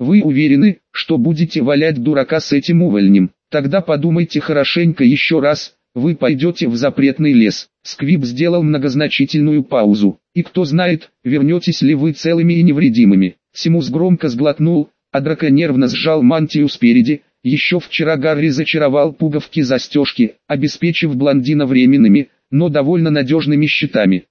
Вы уверены, что будете валять дурака с этим увольнем? Тогда подумайте хорошенько еще раз, вы пойдете в запретный лес. Сквиб сделал многозначительную паузу. И кто знает, вернетесь ли вы целыми и невредимыми. Симус громко сглотнул, а Драко нервно сжал мантию спереди. Еще вчера Гарри зачаровал пуговки-застежки, обеспечив блондина временными, но довольно надежными щитами.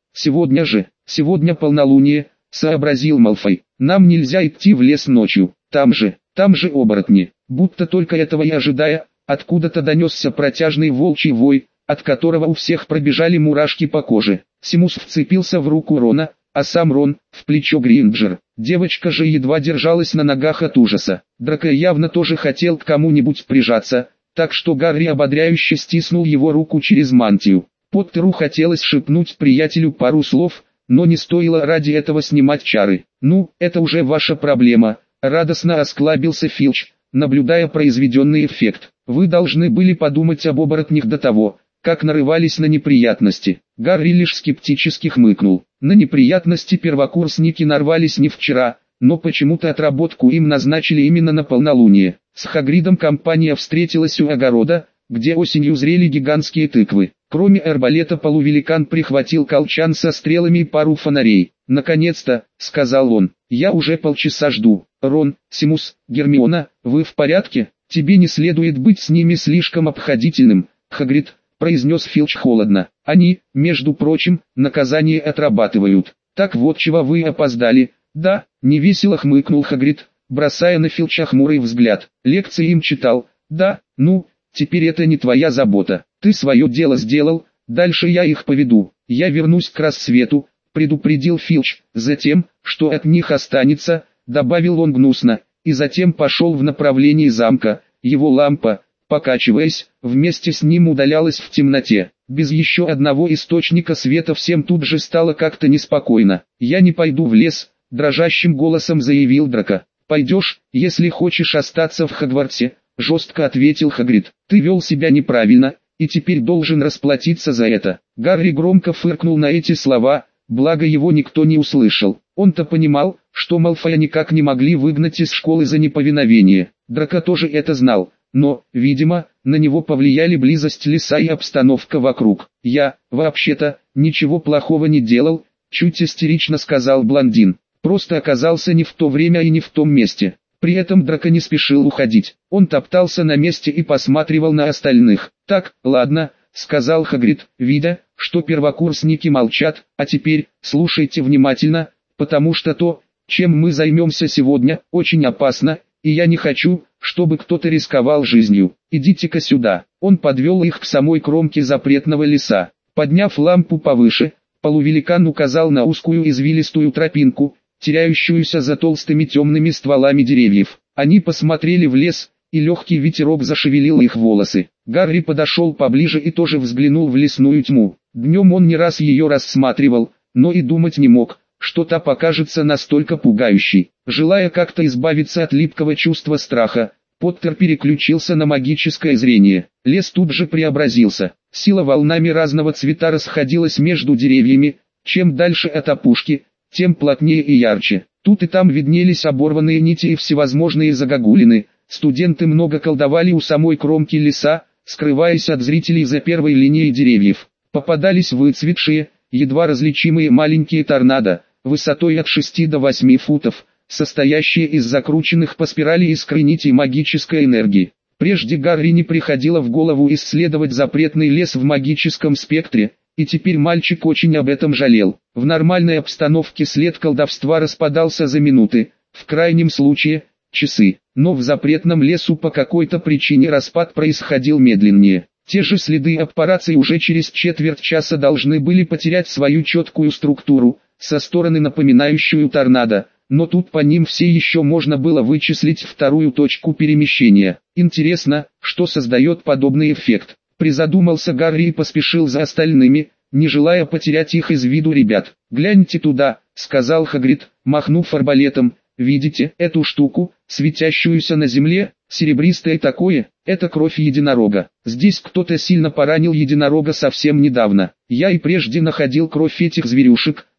Сегодня полнолуние, сообразил Малфой. Нам нельзя идти в лес ночью, там же оборотни. Будто только этого и ожидая, откуда-то донесся протяжный волчий вой, от которого у всех пробежали мурашки по коже. Симус вцепился в руку Рона, а сам Рон в плечо Гринджер. Девочка же едва держалась на ногах от ужаса. Драко явно тоже хотел к кому-нибудь прижаться, так что Гарри ободряюще стиснул его руку через мантию. Поттеру хотелось шепнуть приятелю пару слов, но не стоило ради этого снимать чары. «Ну, это уже ваша проблема», — радостно осклабился Филч, наблюдая произведенный эффект. «Вы должны были подумать об оборотнях до того, как нарывались на неприятности». Гарри лишь скептически хмыкнул. На неприятности первокурсники нарвались не вчера, но почему-то отработку им назначили именно на полнолуние. С Хагридом компания встретилась у огорода, где осенью зрели гигантские тыквы. Кроме арбалета полувеликан прихватил колчан со стрелами и пару фонарей. «Наконец-то», — сказал он, — «я уже полчаса жду. Рон, Симус, Гермиона, вы в порядке? Тебе не следует быть с ними слишком обходительным, Хагрид», — произнес Филч холодно. «Они, между прочим, наказание отрабатывают. Так вот чего вы опоздали». «Да», — невесело хмыкнул Хагрид, бросая на Филча хмурый взгляд. «Лекции им читал». «Да, ну, теперь это не твоя забота. Ты свое дело сделал, дальше я их поведу. Я вернусь к рассвету», — предупредил Филч. «Затем, что от них останется», — добавил он гнусно, и затем пошел в направлении замка. Его лампа, покачиваясь, вместе с ним удалялась в темноте. Без еще одного источника света всем тут же стало как-то неспокойно. «Я не пойду в лес», — дрожащим голосом заявил Драко. «Пойдешь, если хочешь остаться в Хогвартсе», — жестко ответил Хагрид. «Ты вел себя неправильно, и теперь должен расплатиться за это». Гарри громко фыркнул на эти слова, благо его никто не услышал. Он-то понимал, что Малфоя никак не могли выгнать из школы за неповиновение. Драко тоже это знал, но, видимо, на него повлияли близость леса и обстановка вокруг. «Я, вообще-то, ничего плохого не делал», — чуть истерично сказал блондин. «Просто оказался не в то время и не в том месте». При этом Драко не спешил уходить. Он топтался на месте и посматривал на остальных. «Так, ладно», — сказал Хагрид, видя, что первокурсники молчат, «а теперь, слушайте внимательно, потому что то, чем мы займемся сегодня, очень опасно, и я не хочу, чтобы кто-то рисковал жизнью. Идите-ка сюда». Он подвел их к самой кромке запретного леса. Подняв лампу повыше, полувеликан указал на узкую извилистую тропинку, теряющуюся за толстыми темными стволами деревьев. Они посмотрели в лес, и легкий ветерок зашевелил их волосы. Гарри подошел поближе и тоже взглянул в лесную тьму. Днем он не раз ее рассматривал, но и думать не мог, что та покажется настолько пугающей. Желая как-то избавиться от липкого чувства страха, Поттер переключился на магическое зрение. Лес тут же преобразился. Сила волнами разного цвета расходилась между деревьями, чем дальше от опушки, тем плотнее и ярче. Тут и там виднелись оборванные нити и всевозможные загогулины. Студенты много колдовали у самой кромки леса, скрываясь от зрителей за первой линией деревьев. Попадались выцветшие, едва различимые маленькие торнадо, высотой от 6 до 8 футов, состоящие из закрученных по спирали искр нитей магической энергии. Прежде Гарри не приходило в голову исследовать запретный лес в магическом спектре, и теперь мальчик очень об этом жалел. В нормальной обстановке след колдовства распадался за минуты, в крайнем случае, часы. Но в запретном лесу по какой-то причине распад происходил медленнее. Те же следы аппарации уже через четверть часа должны были потерять свою четкую структуру, со стороны напоминающую торнадо, но тут по ним все еще можно было вычислить вторую точку перемещения. Интересно, что создает подобный эффект. Призадумался Гарри и поспешил за остальными, не желая потерять их из виду ребят. «Гляньте туда», — сказал Хагрид, махнув арбалетом. «Видите эту штуку, светящуюся на земле, серебристое такое? Это кровь единорога. Здесь кто-то сильно поранил единорога совсем недавно. Я и прежде находил кровь этих зверюшек,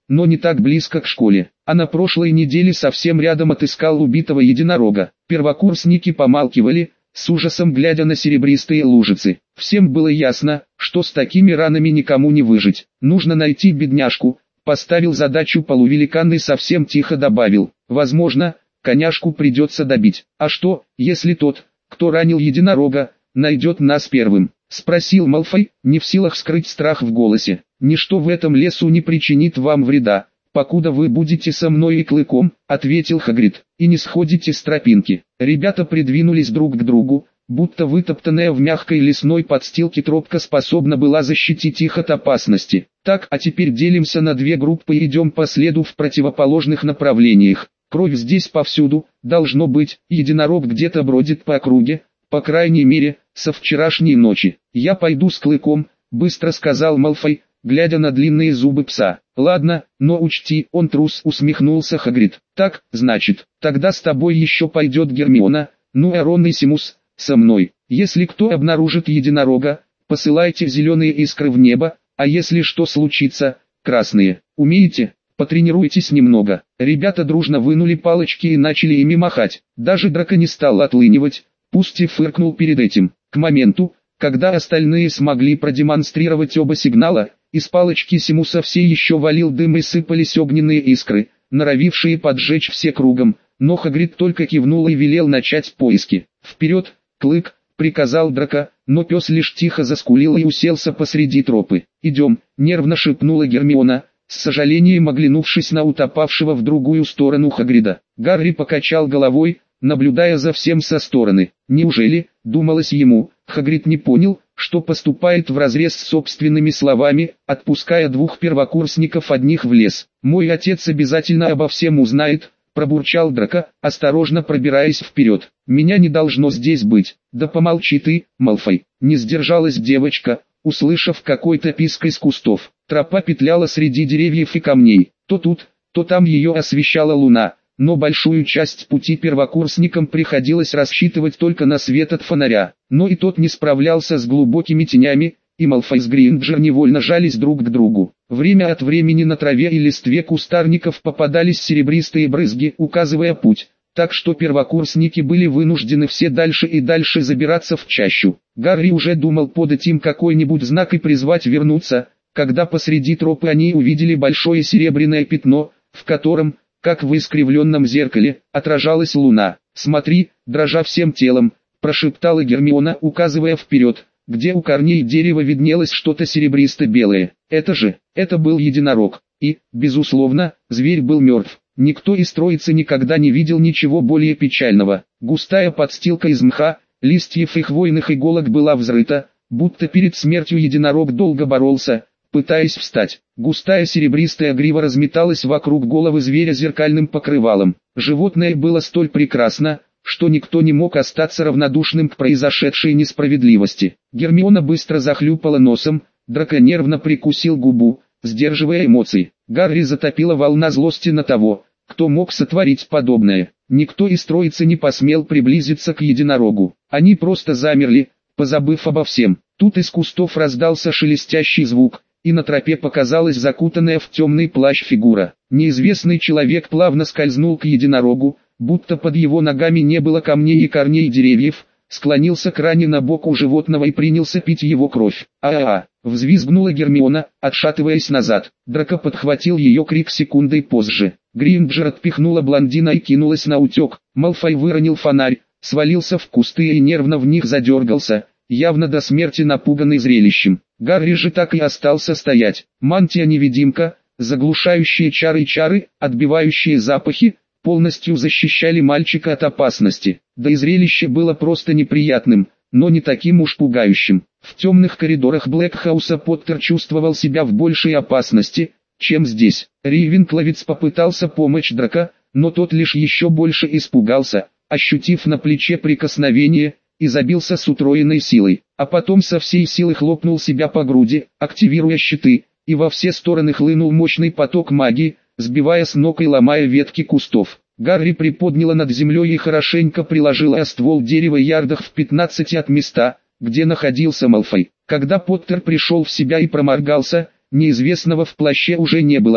но не так близко к школе. А на прошлой неделе совсем рядом отыскал убитого единорога. Первокурсники помалкивали, с ужасом глядя на серебристые лужицы. Всем было ясно, что с такими ранами никому не выжить. Нужно найти бедняжку. Поставил задачу полувеликан и совсем тихо добавил: возможно, коняшку придется добить. А что, если тот, кто ранил единорога, найдет нас первым? Спросил Малфой, не в силах скрыть страх в голосе. Ничто в этом лесу не причинит вам вреда, покуда вы будете со мной и Клыком, ответил Хагрид, и не сходите с тропинки. Ребята придвинулись друг к другу, будто вытоптанная в мягкой лесной подстилке тропка способна была защитить их от опасности. Так, а теперь делимся на две группы и идем по следу в противоположных направлениях. Кровь здесь повсюду, должно быть, единорог где-то бродит по округе, по крайней мере, со вчерашней ночи. Я пойду с Клыком, быстро сказал Малфой, глядя на длинные зубы пса. Ладно, но учти, он трус, усмехнулся Хагрид. Так, значит, тогда с тобой еще пойдет Гермиона, ну а Рон и Симус, со мной. Если кто обнаружит единорога, посылайте зеленые искры в небо, а если что случится, красные. Умеете? Потренируйтесь немного. Ребята дружно вынули палочки и начали ими махать. Даже Драко не стал отлынивать, пусть и фыркнул перед этим. К моменту, когда остальные смогли продемонстрировать оба сигнала, из палочки Симуса все еще валил дым и сыпались огненные искры, норовившие поджечь все кругом, но Хагрид только кивнул и велел начать поиски. «Вперед, Клык!» — приказал Драко, но пес лишь тихо заскулил и уселся посреди тропы. «Идем!» — нервно шепнула Гермиона, с сожалением оглянувшись на утопавшего в другую сторону Хагрида. Гарри покачал головой, наблюдая за всем со стороны. Неужели, думалось ему, Хагрид не понял, что поступает вразрез с собственными словами, отпуская двух первокурсников одних в лес. «Мой отец обязательно обо всем узнает», — пробурчал Драко, осторожно пробираясь вперед. «Меня не должно здесь быть». «Да помолчи ты, Малфой», — не сдержалась девочка, услышав какой-то писк из кустов. Тропа петляла среди деревьев и камней. То тут, то там ее освещала луна, но большую часть пути первокурсникам приходилось рассчитывать только на свет от фонаря. Но и тот не справлялся с глубокими тенями, и Малфой с Гринджер невольно жались друг к другу. Время от времени на траве и листве кустарников попадались серебристые брызги, указывая путь, так что первокурсники были вынуждены все дальше и дальше забираться в чащу. Гарри уже думал подать им какой-нибудь знак и призвать вернуться, когда посреди тропы они увидели большое серебряное пятно, в котором, как в искривленном зеркале, отражалась луна. «Смотри», дрожа всем телом, прошептала Гермиона, указывая вперед, где у корней дерева виднелось что-то серебристо-белое. Это был единорог. И, безусловно, зверь был мертв. Никто из троицы никогда не видел ничего более печального. Густая подстилка из мха, листьев и хвойных иголок была взрыта, будто перед смертью единорог долго боролся, пытаясь встать. Густая серебристая грива разметалась вокруг головы зверя зеркальным покрывалом. Животное было столь прекрасно, что никто не мог остаться равнодушным к произошедшей несправедливости. Гермиона быстро захлюпала носом, Драко нервно прикусил губу, сдерживая эмоции. Гарри затопила волна злости на того, кто мог сотворить подобное. Никто из троицы не посмел приблизиться к единорогу. Они просто замерли, позабыв обо всем. Тут из кустов раздался шелестящий звук, и на тропе показалась закутанная в темный плащ фигура. Неизвестный человек плавно скользнул к единорогу, будто под его ногами не было камней и корней деревьев, склонился к ране на боку животного и принялся пить его кровь. «А-а-а!» — взвизгнула Гермиона, отшатываясь назад. Драко подхватил ее крик секундой позже. Гринджер отпихнула блондина и кинулась на утек. Малфой выронил фонарь, свалился в кусты и нервно в них задергался, явно до смерти напуганный зрелищем. Гарри же так и остался стоять. Мантия-невидимка, заглушающие чары, отбивающие запахи, полностью защищали мальчика от опасности. Да и зрелище было просто неприятным, но не таким уж пугающим. В темных коридорах Блэкхауса Поттер чувствовал себя в большей опасности, чем здесь. Рейвенкловец попытался помочь Драко, но тот лишь еще больше испугался, ощутив на плече прикосновение, и забился с утроенной силой. А потом со всей силы хлопнул себя по груди, активируя щиты, и во все стороны хлынул мощный поток магии, сбивая с ног и ломая ветки кустов. Гарри приподняла над землей и хорошенько приложила о ствол дерева ярдах в 15 от места, где находился Малфой. Когда Поттер пришел в себя и проморгался, неизвестного в плаще уже не было.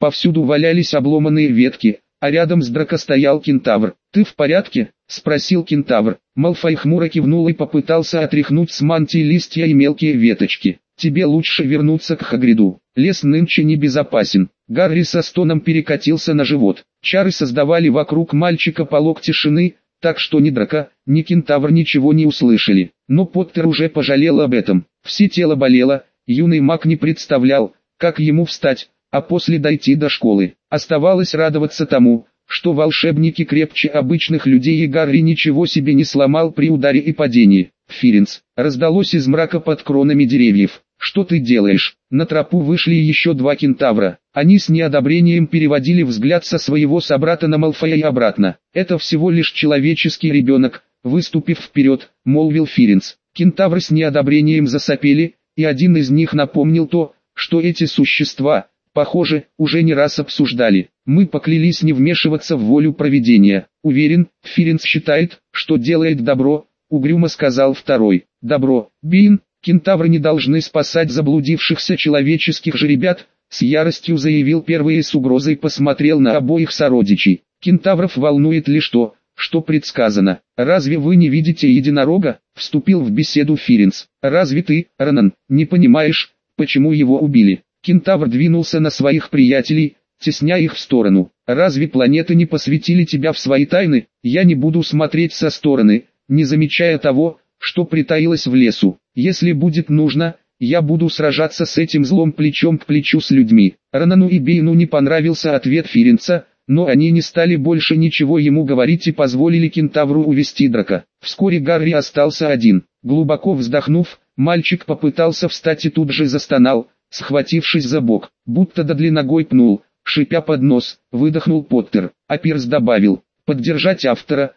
Повсюду валялись обломанные ветки, а рядом с Драко стоял кентавр. «Ты в порядке?» — спросил кентавр. Малфой хмуро кивнул и попытался отряхнуть с мантии листья и мелкие веточки. «Тебе лучше вернуться к Хагриду. Лес нынче небезопасен». Гарри со стоном перекатился на живот. Чары создавали вокруг мальчика полог тишины, так что ни Драко, ни кентавр ничего не услышали. Но Поттер уже пожалел об этом. Все тело болело, юный маг не представлял, как ему встать, а после дойти до школы. Оставалось радоваться тому, что волшебники крепче обычных людей, и Гарри ничего себе не сломал при ударе и падении. «Фиренс!» раздалось из мрака под кронами деревьев. «Что ты делаешь?» На тропу вышли еще два кентавра. Они с неодобрением переводили взгляд со своего собрата на Малфоя и обратно. «Это всего лишь человеческий ребенок», выступив вперед, молвил Фиренс. Кентавры с неодобрением засопели, и один из них напомнил то, что эти существа, похоже, уже не раз обсуждали. «Мы поклялись не вмешиваться в волю провидения. Уверен, Фиренс считает, что делает добро», угрюмо сказал второй. «Добро, Бин, кентавры не должны спасать заблудившихся человеческих же ребят», с яростью заявил первый и с угрозой посмотрел на обоих сородичей. «Кентавров волнует лишь то, что предсказано. Разве вы не видите единорога?» Вступил в беседу Фиренс. «Разве ты, Ронан, не понимаешь, почему его убили?» Кентавр двинулся на своих приятелей, тесня их в сторону. «Разве планеты не посвятили тебя в свои тайны? Я не буду смотреть со стороны, не замечая того, что притаилось в лесу. Если будет нужно, я буду сражаться с этим злом плечом к плечу с людьми». Ронану и Бейну не понравился ответ Фиренса, но они не стали больше ничего ему говорить и позволили кентавру увести Драко. Вскоре Гарри остался один. Глубоко вздохнув, мальчик попытался встать и тут же застонал, схватившись за бок, будто Дадли ногой пнул, шипя под нос, выдохнул Поттер. А Пирс добавил: «Поддержать автора,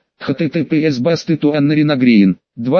https://bastetto_Anna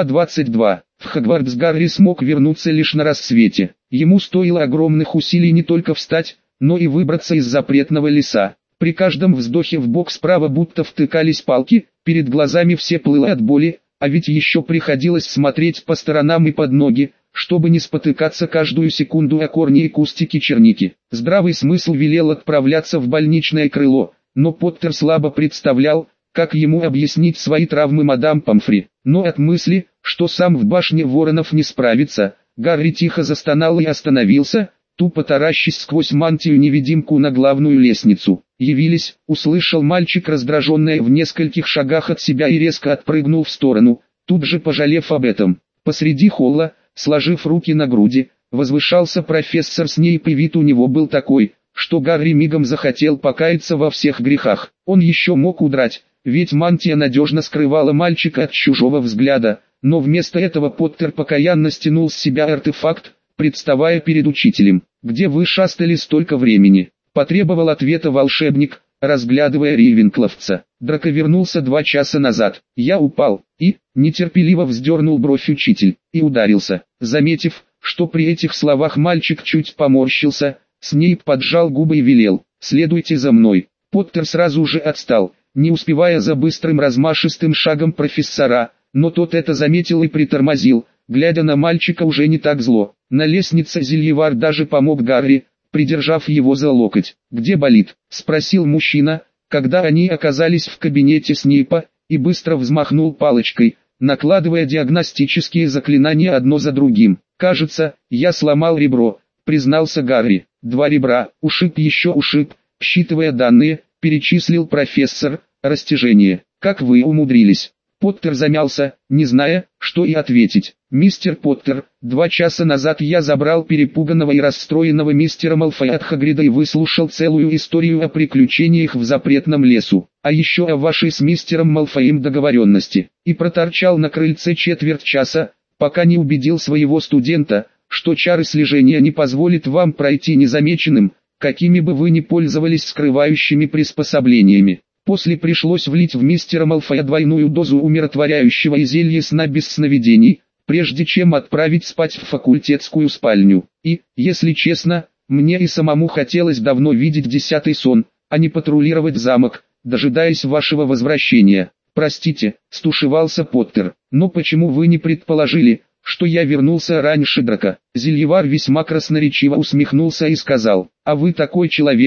2.22. В Хогвартс Гарри смог вернуться лишь на рассвете. Ему стоило огромных усилий не только встать, но и выбраться из запретного леса. При каждом вздохе в бок справа будто втыкались палки, перед глазами все плыло от боли, а ведь еще приходилось смотреть по сторонам и под ноги, чтобы не спотыкаться каждую секунду о корни и кустики черники. Здравый смысл велел отправляться в больничное крыло, но Поттер слабо представлял, как ему объяснить свои травмы мадам Помфри. Но от мысли, что сам в башне Воронов не справится, Гарри тихо застонал и остановился, тупо таращась сквозь мантию-невидимку на главную лестницу. «Явились», — услышал мальчик, раздраженный в нескольких шагах от себя, и резко отпрыгнул в сторону, тут же пожалев об этом. Посреди холла, сложив руки на груди, возвышался профессор Снейп, и вид у него был такой, что Гарри мигом захотел покаяться во всех грехах. Он еще мог удрать, ведь мантия надежно скрывала мальчика от чужого взгляда, но вместо этого Поттер покаянно стянул с себя артефакт, представая перед учителем. «Где вы шастали столько времени?» — потребовал ответа волшебник, разглядывая рейвенкловца. «Драко вернулся 2 часа назад. Я упал, и...» — нетерпеливо вздернул бровь учитель, и ударился. Заметив, что при этих словах мальчик чуть поморщился, Снейп поджал губы и велел: «Следуйте за мной». Поттер сразу же отстал, не успевая за быстрым размашистым шагом профессора, но тот это заметил и притормозил, глядя на мальчика уже не так зло. На лестнице Зельевар даже помог Гарри, придержав его за локоть. «Где болит?» — спросил мужчина, когда они оказались в кабинете Снейпа, и быстро взмахнул палочкой, накладывая диагностические заклинания одно за другим. «Кажется, я сломал ребро», — признался Гарри. «2 ребра, ушиб, еще ушиб», — считывая данные, перечислил профессор. «Растяжение. Как вы умудрились?» Поттер замялся, не зная, что и ответить. «Мистер Поттер, 2 часа назад я забрал перепуганного и расстроенного мистера Малфоя от Хагрида и выслушал целую историю о приключениях в запретном лесу, а еще о вашей с мистером Малфоем договоренности, и проторчал на крыльце 1/4 часа, пока не убедил своего студента, что чары слежения не позволят вам пройти незамеченным, какими бы вы ни пользовались скрывающими приспособлениями. После пришлось влить в мистера Малфоя 2-ю дозу умиротворяющего и зелья сна без сновидений, прежде чем отправить спать в факультетскую спальню. И, если честно, мне и самому хотелось давно видеть 10-й сон, а не патрулировать замок, дожидаясь вашего возвращения. Простите», — стушевался Поттер, — «но почему вы не предположили, что я вернулся раньше Драко?» Зельевар весьма красноречиво усмехнулся и сказал: «А вы такой человек,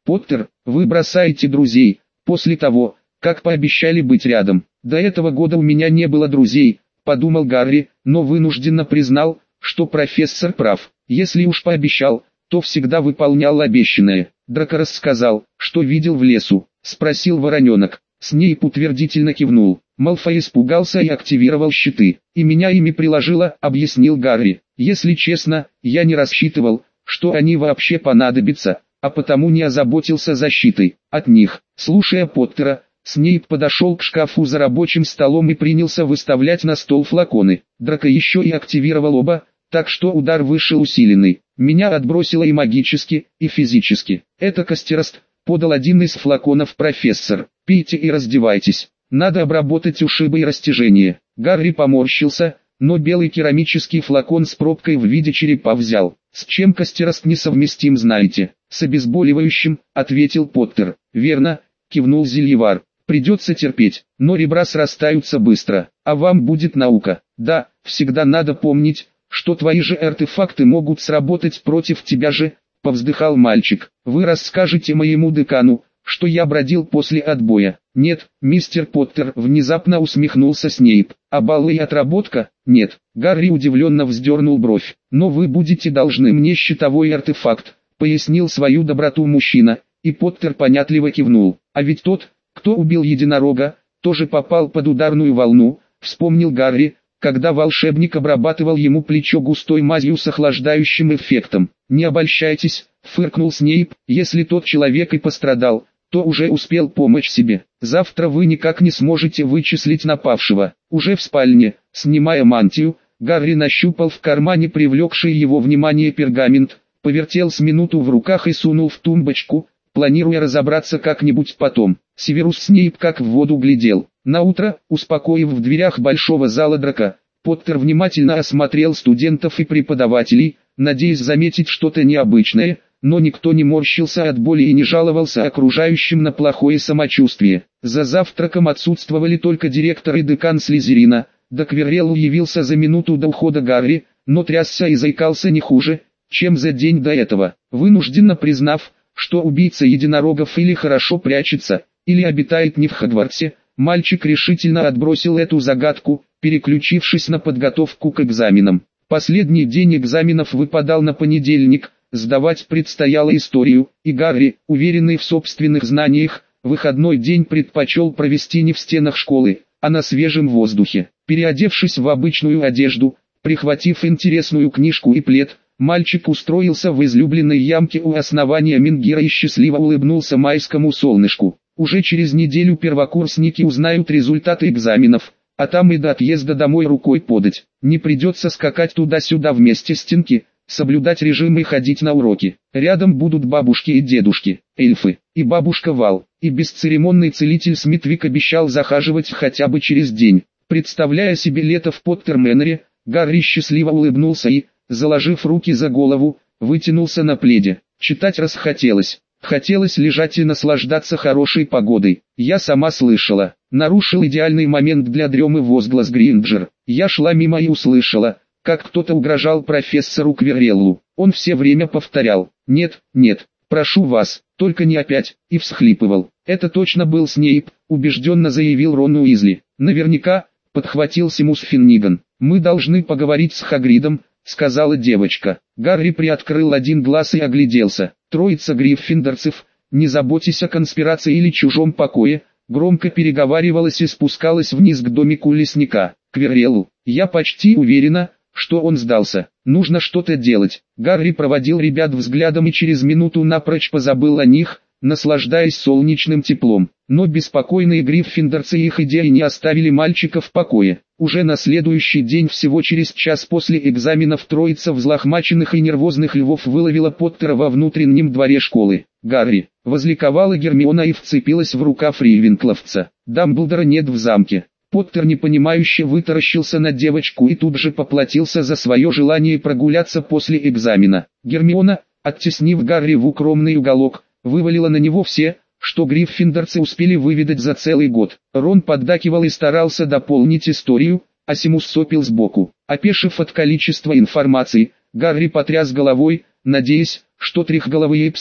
Поттер, вы бросаете друзей, после того, как пообещали быть рядом. До этого года у меня не было друзей, подумал Гарри, но вынужденно признал, что профессор прав. Если уж пообещал, то всегда выполнял обещанное. Драко рассказал, что видел в лесу, спросил Вороненок. Снейп утвердительно кивнул. Малфой испугался и активировал щиты. «И меня ими приложило», — объяснил Гарри. «Если честно, я не рассчитывал, что они вообще понадобятся, а потому не озаботился защитой от них». Слушая Поттера, Снейп подошел к шкафу за рабочим столом и принялся выставлять на стол флаконы. Драко еще и активировал оба, так что удар вышел усиленный. «Меня отбросило и магически, и физически. Это Костерост», — подал один из флаконов профессор. «Пейте и раздевайтесь. Надо обработать ушибы и растяжения». Гарри поморщился, но белый керамический флакон с пробкой в виде черепа взял. «С чем Костерост несовместим, знаете?» «С обезболивающим», — ответил Поттер. «Верно», — кивнул Зельевар. «Придется терпеть, но ребра срастаются быстро, а вам будет наука. Да, всегда надо помнить, что твои же артефакты могут сработать против тебя же», — повздыхал мальчик. «Вы расскажете моему декану, что я бродил после отбоя?» «Нет, мистер Поттер», — внезапно усмехнулся Снейп. «А баллы и отработка?» «Нет». Гарри удивленно вздернул бровь. «Но вы будете должны мне щитовой артефакт», — пояснил свою доброту мужчина, и Поттер понятливо кивнул. «А ведь тот, кто убил единорога, тоже попал под ударную волну», — вспомнил Гарри, когда волшебник обрабатывал ему плечо густой мазью с охлаждающим эффектом. «Не обольщайтесь», — фыркнул Снейп, — «если тот человек и пострадал, то уже успел помочь себе. Завтра вы никак не сможете вычислить напавшего». Уже в спальне, снимая мантию, Гарри нащупал в кармане привлекший его внимание пергамент, повертел с минуту в руках и сунул в тумбочку, планируя разобраться как-нибудь потом. Северус Снейп как в воду глядел. Наутро, успокоив в дверях большого зала Драко, Поттер внимательно осмотрел студентов и преподавателей, надеясь заметить что-то необычное, но никто не морщился от боли и не жаловался окружающим на плохое самочувствие. За завтраком отсутствовали только директор и декан Слизерина. До Квирреллу явился за минуту до ухода Гарри, но трясся и заикался не хуже, чем за день до этого. Вынужденно признав, что убийца единорогов или хорошо прячется, или обитает не в Хогвартсе, мальчик решительно отбросил эту загадку, переключившись на подготовку к экзаменам. Последний день экзаменов выпадал на понедельник, сдавать предстояло историю, и Гарри, уверенный в собственных знаниях, выходной день предпочел провести не в стенах школы, а на свежем воздухе. Переодевшись в обычную одежду, прихватив интересную книжку и плед, мальчик устроился в излюбленной ямке у основания менгира и счастливо улыбнулся майскому солнышку. Уже через неделю первокурсники узнают результаты экзаменов, а там и до отъезда домой рукой подать. Не придется скакать туда-сюда вместе стенки, соблюдать режим и ходить на уроки. Рядом будут бабушки и дедушки, эльфы, и бабушка Вал, и бесцеремонный целитель Смитвик обещал захаживать хотя бы через день. Представляя себе лето в Поттерменере, Гарри счастливо улыбнулся и, заложив руки за голову, вытянулся на пледе. Читать расхотелось. Хотелось лежать и наслаждаться хорошей погодой. Я сама слышала. Нарушил идеальный момент для дремы возглас Гринджер. Я шла мимо и услышала, как кто-то угрожал профессору Квирреллу. Он все время повторял: «Нет, нет, прошу вас, только не опять», и всхлипывал. «Это точно был Снейп», убежденно заявил Рон Уизли. «Наверняка», подхватил Симус Финниган. «Мы должны поговорить с Хагридом», сказала девочка. Гарри приоткрыл один глаз и огляделся. Троица гриффиндорцев, не заботьтесь о конспирации или чужом покое, громко переговаривалась и спускалась вниз к домику лесника. Квирреллу. «Я почти уверена, что он сдался. Нужно что-то делать». Гарри проводил ребят взглядом и через минуту напрочь позабыл о них, наслаждаясь солнечным теплом. Но беспокойные гриффиндорцы и их идеи не оставили мальчика в покое. Уже на следующий день, всего через час после экзаменов, троица взлохмаченных и нервозных львов выловила Поттера во внутреннем дворе школы. «Гарри!» — возликовала Гермиона и вцепилась в рукав Рейвенкловца. «Дамблдора нет в замке». Поттер непонимающе вытаращился на девочку и тут же поплатился за свое желание прогуляться после экзамена. Гермиона, оттеснив Гарри в укромный уголок, вывалила на него все, что гриффиндорцы успели выведать за целый год. Рон поддакивал и старался дополнить историю, а Симус сопел сбоку. Опешив от количества информации, Гарри потряс головой, надеясь, что трехголовые псы,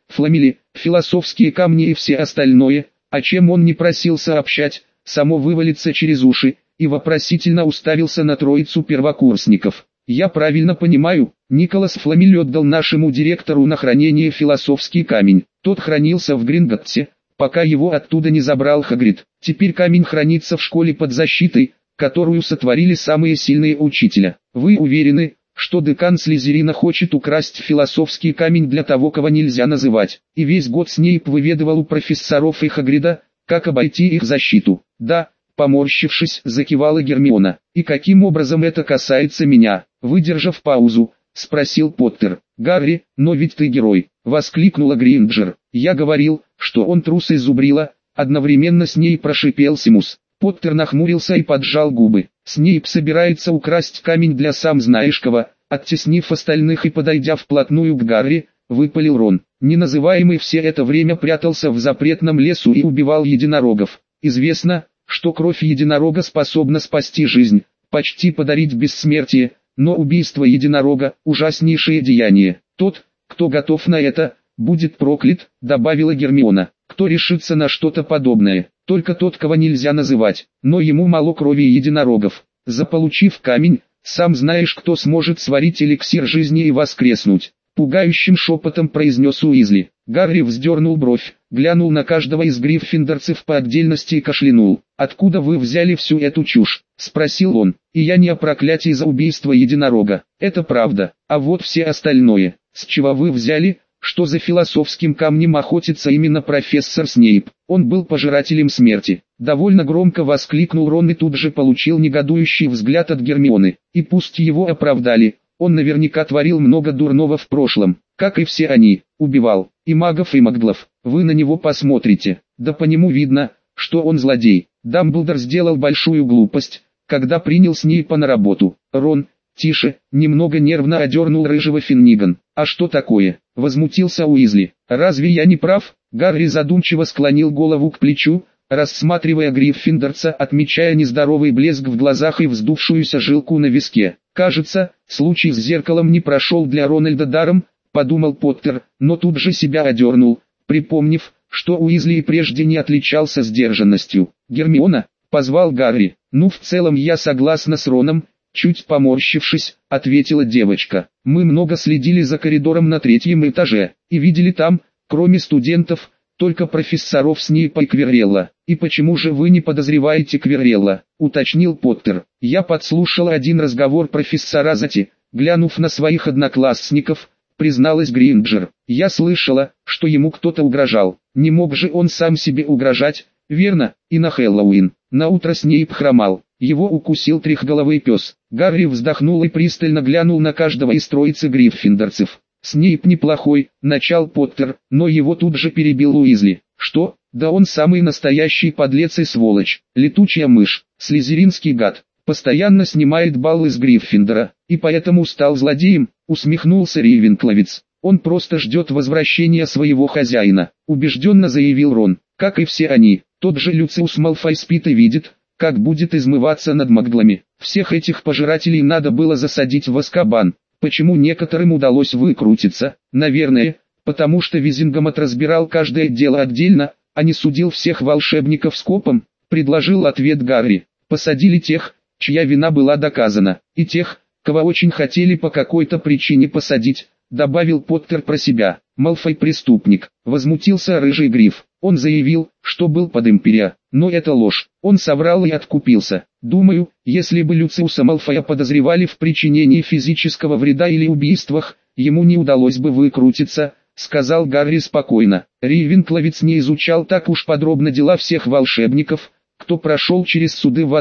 фламели, философские камни и все остальное, о чем он не просил сообщать, само вывалится через уши, и вопросительно уставился на троицу первокурсников. «Я правильно понимаю, Николас Фламель отдал нашему директору на хранение философский камень. Тот хранился в Гринготтсе, пока его оттуда не забрал Хагрид. Теперь камень хранится в школе под защитой, которую сотворили самые сильные учителя. Вы уверены, что декан Слизерина хочет украсть философский камень для того, кого нельзя называть?» И весь год Снейп выведывал у профессоров и Хагрида, как обойти их защиту. «Да», поморщившись, закивала Гермиона. «И каким образом это касается меня?» Выдержав паузу, спросил Поттер. «Гарри, но ведь ты герой!» — воскликнула Гринджер. «Я говорил, что он трус и зубрила», — одновременно с ней прошипел Симус. Поттер нахмурился и поджал губы. «Снейп собирается украсть камень для сам знаешь кого», оттеснив остальных и подойдя вплотную к Гарри, выпалил Рон. Неназываемый все это время прятался в запретном лесу и убивал единорогов. Известно, что кровь единорога способна спасти жизнь, почти подарить бессмертие, но убийство единорога – ужаснейшее деяние. Тот, кто готов на это, будет проклят, добавила Гермиона. Кто решится на что-то подобное? Только тот, кого нельзя называть, но ему мало крови единорогов. Заполучив камень, сам знаешь, кто сможет сварить эликсир жизни и воскреснуть. Пугающим шепотом произнес Уизли. Гарри вздернул бровь, глянул на каждого из гриффиндорцев по отдельности и кашлянул. «Откуда вы взяли всю эту чушь?» – спросил он. «И я не о проклятии за убийство единорога. Это правда. А вот все остальное. С чего вы взяли, что за философским камнем охотится именно профессор Снейп? Он был пожирателем смерти». Довольно громко воскликнул Рон и тут же получил негодующий взгляд от Гермионы. И пусть его оправдали, он наверняка творил много дурного в прошлом, как и все они, убивал и магов, и маглов. Вы на него посмотрите, да по нему видно, что он злодей. Дамблдор сделал большую глупость, когда принял Снейпа на работу. Рон, тише, немного нервно одернул рыжего Финниган. «А что такое?» — возмутился Уизли. «Разве я не прав?» Гарри задумчиво склонил голову к плечу, рассматривая Гриффиндорца, отмечая нездоровый блеск в глазах и вздувшуюся жилку на виске. «Кажется, случай с зеркалом не прошел для Рональда даром», — подумал Поттер, но тут же себя одернул, припомнив, что Уизли и прежде не отличался сдержанностью. «Гермиона», — позвал Гарри. «Ну, в целом я согласна с Роном», — чуть поморщившись, ответила девочка. «Мы много следили за коридором на 3-м этаже, и видели там, кроме студентов, только профессоров Снейпа и Квиррелла. И почему же вы не подозреваете Квиррелла?» — уточнил Поттер. «Я подслушала один разговор профессора Зати, глянув на своих одноклассников», — призналась Гринджер. «Я слышала, что ему кто-то угрожал. Не мог же он сам себе угрожать, верно? И на Хэллоуин. Наутро Снейп хромал. Его укусил трехголовый пес». Гарри вздохнул и пристально глянул на каждого из троицы гриффиндорцев. «Снейп неплохой», — начал Поттер, но его тут же перебил Уизли. «Что? Да он самый настоящий подлец и сволочь, летучая мышь, слизеринский гад, постоянно снимает баллы с Гриффиндора, и поэтому стал злодеем», — усмехнулся Рейвенкловец. «Он просто ждет возвращения своего хозяина», — убежденно заявил Рон. «Как и все они, тот же Люциус Малфой спит и видит, как будет измываться над маглами. Всех этих пожирателей надо было засадить в Азкабан. Почему некоторым удалось выкрутиться? Наверное, потому что Визингомат разбирал каждое дело отдельно, а не судил всех волшебников скопом», — предложил ответ Гарри. «Посадили тех, чья вина была доказана, и тех, кого очень хотели по какой-то причине посадить», — добавил Поттер про себя. «Малфой преступник», — возмутился рыжий гриф. «Он заявил, что был под Империя, но это ложь. Он соврал и откупился. Думаю, если бы Люциуса Малфоя подозревали в причинении физического вреда или убийствах, ему не удалось бы выкрутиться», — сказал Гарри спокойно. Рейвенкловец не изучал так уж подробно дела всех волшебников, кто прошел через суды в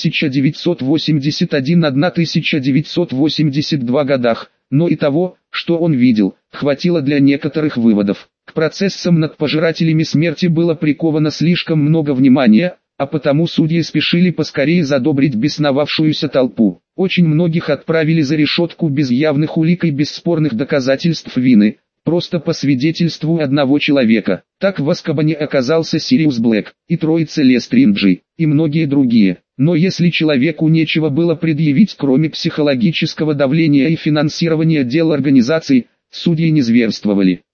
1981-1982 годах, но и того, что он видел, хватило для некоторых выводов. К процессам над пожирателями смерти было приковано слишком много внимания, а потому судьи спешили поскорее задобрить бесновавшуюся толпу. Очень многих отправили за решетку без явных улик и бесспорных доказательств вины, просто по свидетельству одного человека. Так в Азкабане оказался Сириус Блэк, и троица Лестринджи, и многие другие. Но если человеку нечего было предъявить кроме психологического давления и финансирования дел организаций, судьи не зверствовали.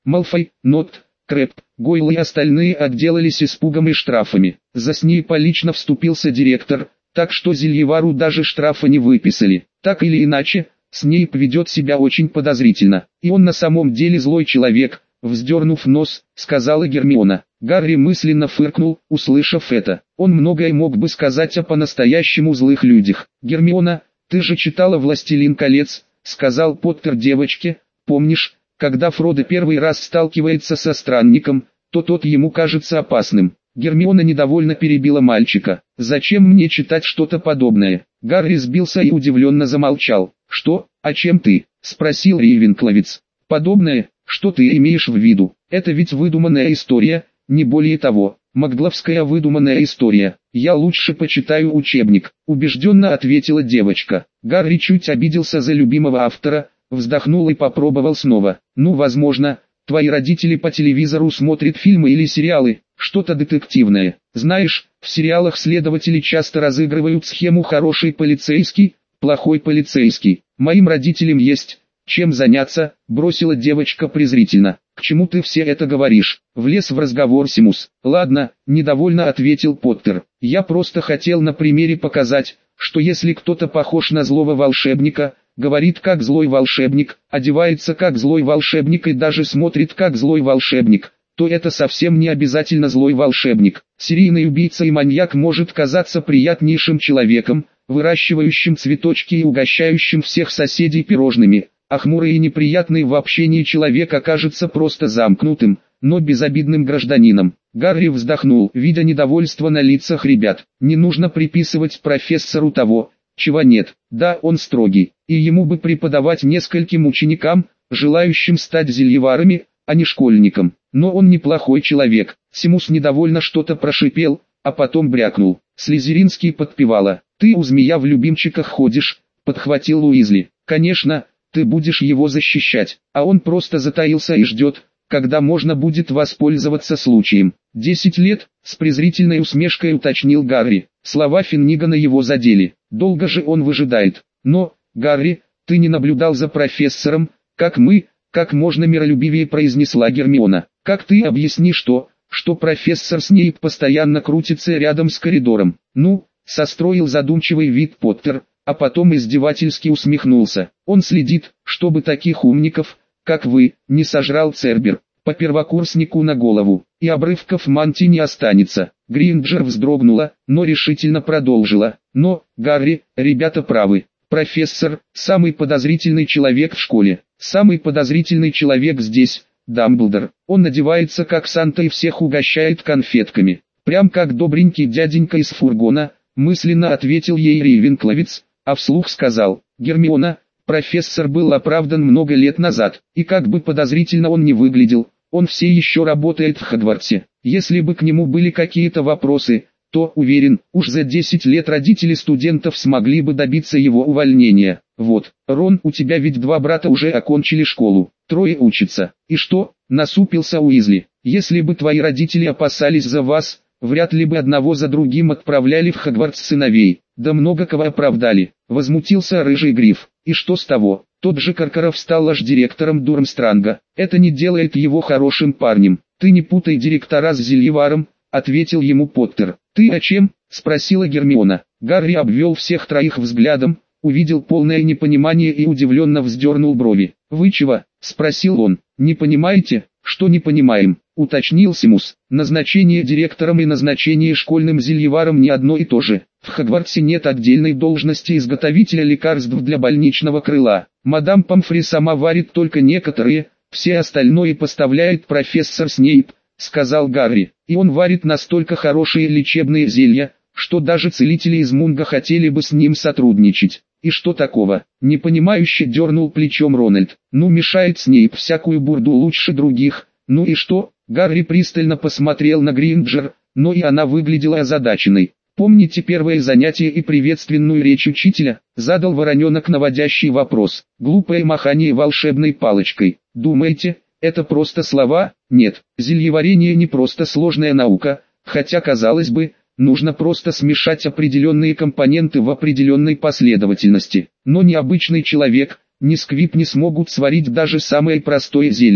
Малфой, Нот, Крэб, Гойл и остальные отделались испугом и штрафами. За Снейпа лично вступился директор, так что Зельевару даже штрафа не выписали. Так или иначе, Снейп ведет себя очень подозрительно, и он на самом деле злой человек, вздернув нос, сказала Гермиона. Гарри мысленно фыркнул, услышав это. Он многое мог бы сказать о по-настоящему злых людях. «Гермиона, ты же читала «Властелин колец», — сказал Поттер девочке, помнишь, когда Фродо первый раз сталкивается со странником, то тот ему кажется опасным. Гермиона недовольно перебила мальчика. «Зачем мне читать что-то подобное?» Гарри сбился и удивленно замолчал. «Что? О чем ты?» — спросил Рейвенкловец. «Подобное? Что ты имеешь в виду? Это ведь выдуманная история, не более того. Магловская выдуманная история. Я лучше почитаю учебник», — убежденно ответила девочка. Гарри чуть обиделся за любимого автора, вздохнул и попробовал снова. «Ну, возможно, твои родители по телевизору смотрят фильмы или сериалы, что-то детективное. Знаешь, в сериалах следователи часто разыгрывают схему «хороший полицейский, плохой полицейский». Моим родителям есть чем заняться, бросила девочка презрительно. «К чему ты все это говоришь?» Влез в разговор Симус. «Ладно», недовольно ответил Поттер. «Я просто хотел на примере показать, что если кто-то похож на злого волшебника, говорит как злой волшебник, одевается как злой волшебник и даже смотрит как злой волшебник, то это совсем не обязательно злой волшебник. Серийный убийца и маньяк может казаться приятнейшим человеком, выращивающим цветочки и угощающим всех соседей пирожными, а хмурый и неприятный в общении человек окажется просто замкнутым, но безобидным гражданином». Гарри вздохнул, видя недовольство на лицах ребят. «Не нужно приписывать профессору того, чего нет. Да, он строгий, и ему бы преподавать нескольким ученикам, желающим стать зельеварами, а не школьникам. Но он неплохой человек». Симус недовольно что-то прошипел, а потом брякнул. Слизеринский подпевала. «Ты у змея в любимчиках ходишь», — подхватил Уизли. «Конечно, ты будешь его защищать, а он просто затаился и ждет, когда можно будет воспользоваться случаем». 10 лет, с презрительной усмешкой уточнил Гарри. Слова Финнигана его задели. «Долго же он выжидает». «Но, Гарри, ты не наблюдал за профессором, как мы», — как можно миролюбивее произнесла Гермиона. «Как ты объяснишь то, что профессор Снейп постоянно крутится рядом с коридором?» «Ну», — состроил задумчивый вид Поттер, а потом издевательски усмехнулся. «Он следит, чтобы таких умников, как вы, не сожрал Цербер. По первокурснику на голову, и обрывков мантии не останется». Гринджер вздрогнула, но решительно продолжила. «Но, Гарри, ребята правы. Профессор – самый подозрительный человек в школе. Самый подозрительный человек здесь – Дамблдор. Он одевается как Санта и всех угощает конфетками. Прям как добренький дяденька из фургона», – мысленно ответил ей Рейвенкловец, а вслух сказал: «Гермиона, профессор был оправдан много лет назад, и как бы подозрительно он ни выглядел, он все еще работает в Хогвартсе. Если бы к нему были какие-то вопросы, то, уверен, уж за 10 лет родители студентов смогли бы добиться его увольнения. Вот, Рон, у тебя ведь 2 брата уже окончили школу, 3 учатся. И что?» — насупился Уизли. «Если бы твои родители опасались за вас, вряд ли бы одного за другим отправляли в Хогвартс сыновей. Да много кого оправдали», — возмутился рыжий гриф. «И что с того? Тот же Каркаров стал аж директором Дурмстранга. Это не делает его хорошим парнем. Ты не путай директора с Зельеваром», — ответил ему Поттер. «Ты о чем?» — спросила Гермиона. Гарри обвел всех троих взглядом, увидел полное непонимание и удивленно вздернул брови. «Вы чего?» — спросил он. «Не понимаете?» «Что не понимаем?» — уточнил Симус. «Назначение директором и назначение школьным зельеваром не одно и то же. В Хогвартсе нет отдельной должности изготовителя лекарств для больничного крыла. Мадам Помфри сама варит только некоторые, все остальное поставляет профессор Снейп», — сказал Гарри. «И он варит настолько хорошие лечебные зелья, что даже целители из Мунга хотели бы с ним сотрудничать». «И что такого?» — непонимающе дернул плечом Рональд. «Ну, мешает Снейп всякую бурду лучше других. Ну и что?» Гарри пристально посмотрел на Гринджер, но и она выглядела озадаченной. «Помните первое занятие и приветственную речь учителя?» — задал вороненок наводящий вопрос. «Глупое махание волшебной палочкой. Думаете, это просто слова?» «Нет, зельеварение не просто сложная наука, хотя, казалось бы, нужно просто смешать определенные компоненты в определенной последовательности. Но ни обычный человек, ни Сквиб не смогут сварить даже самое простое зелье.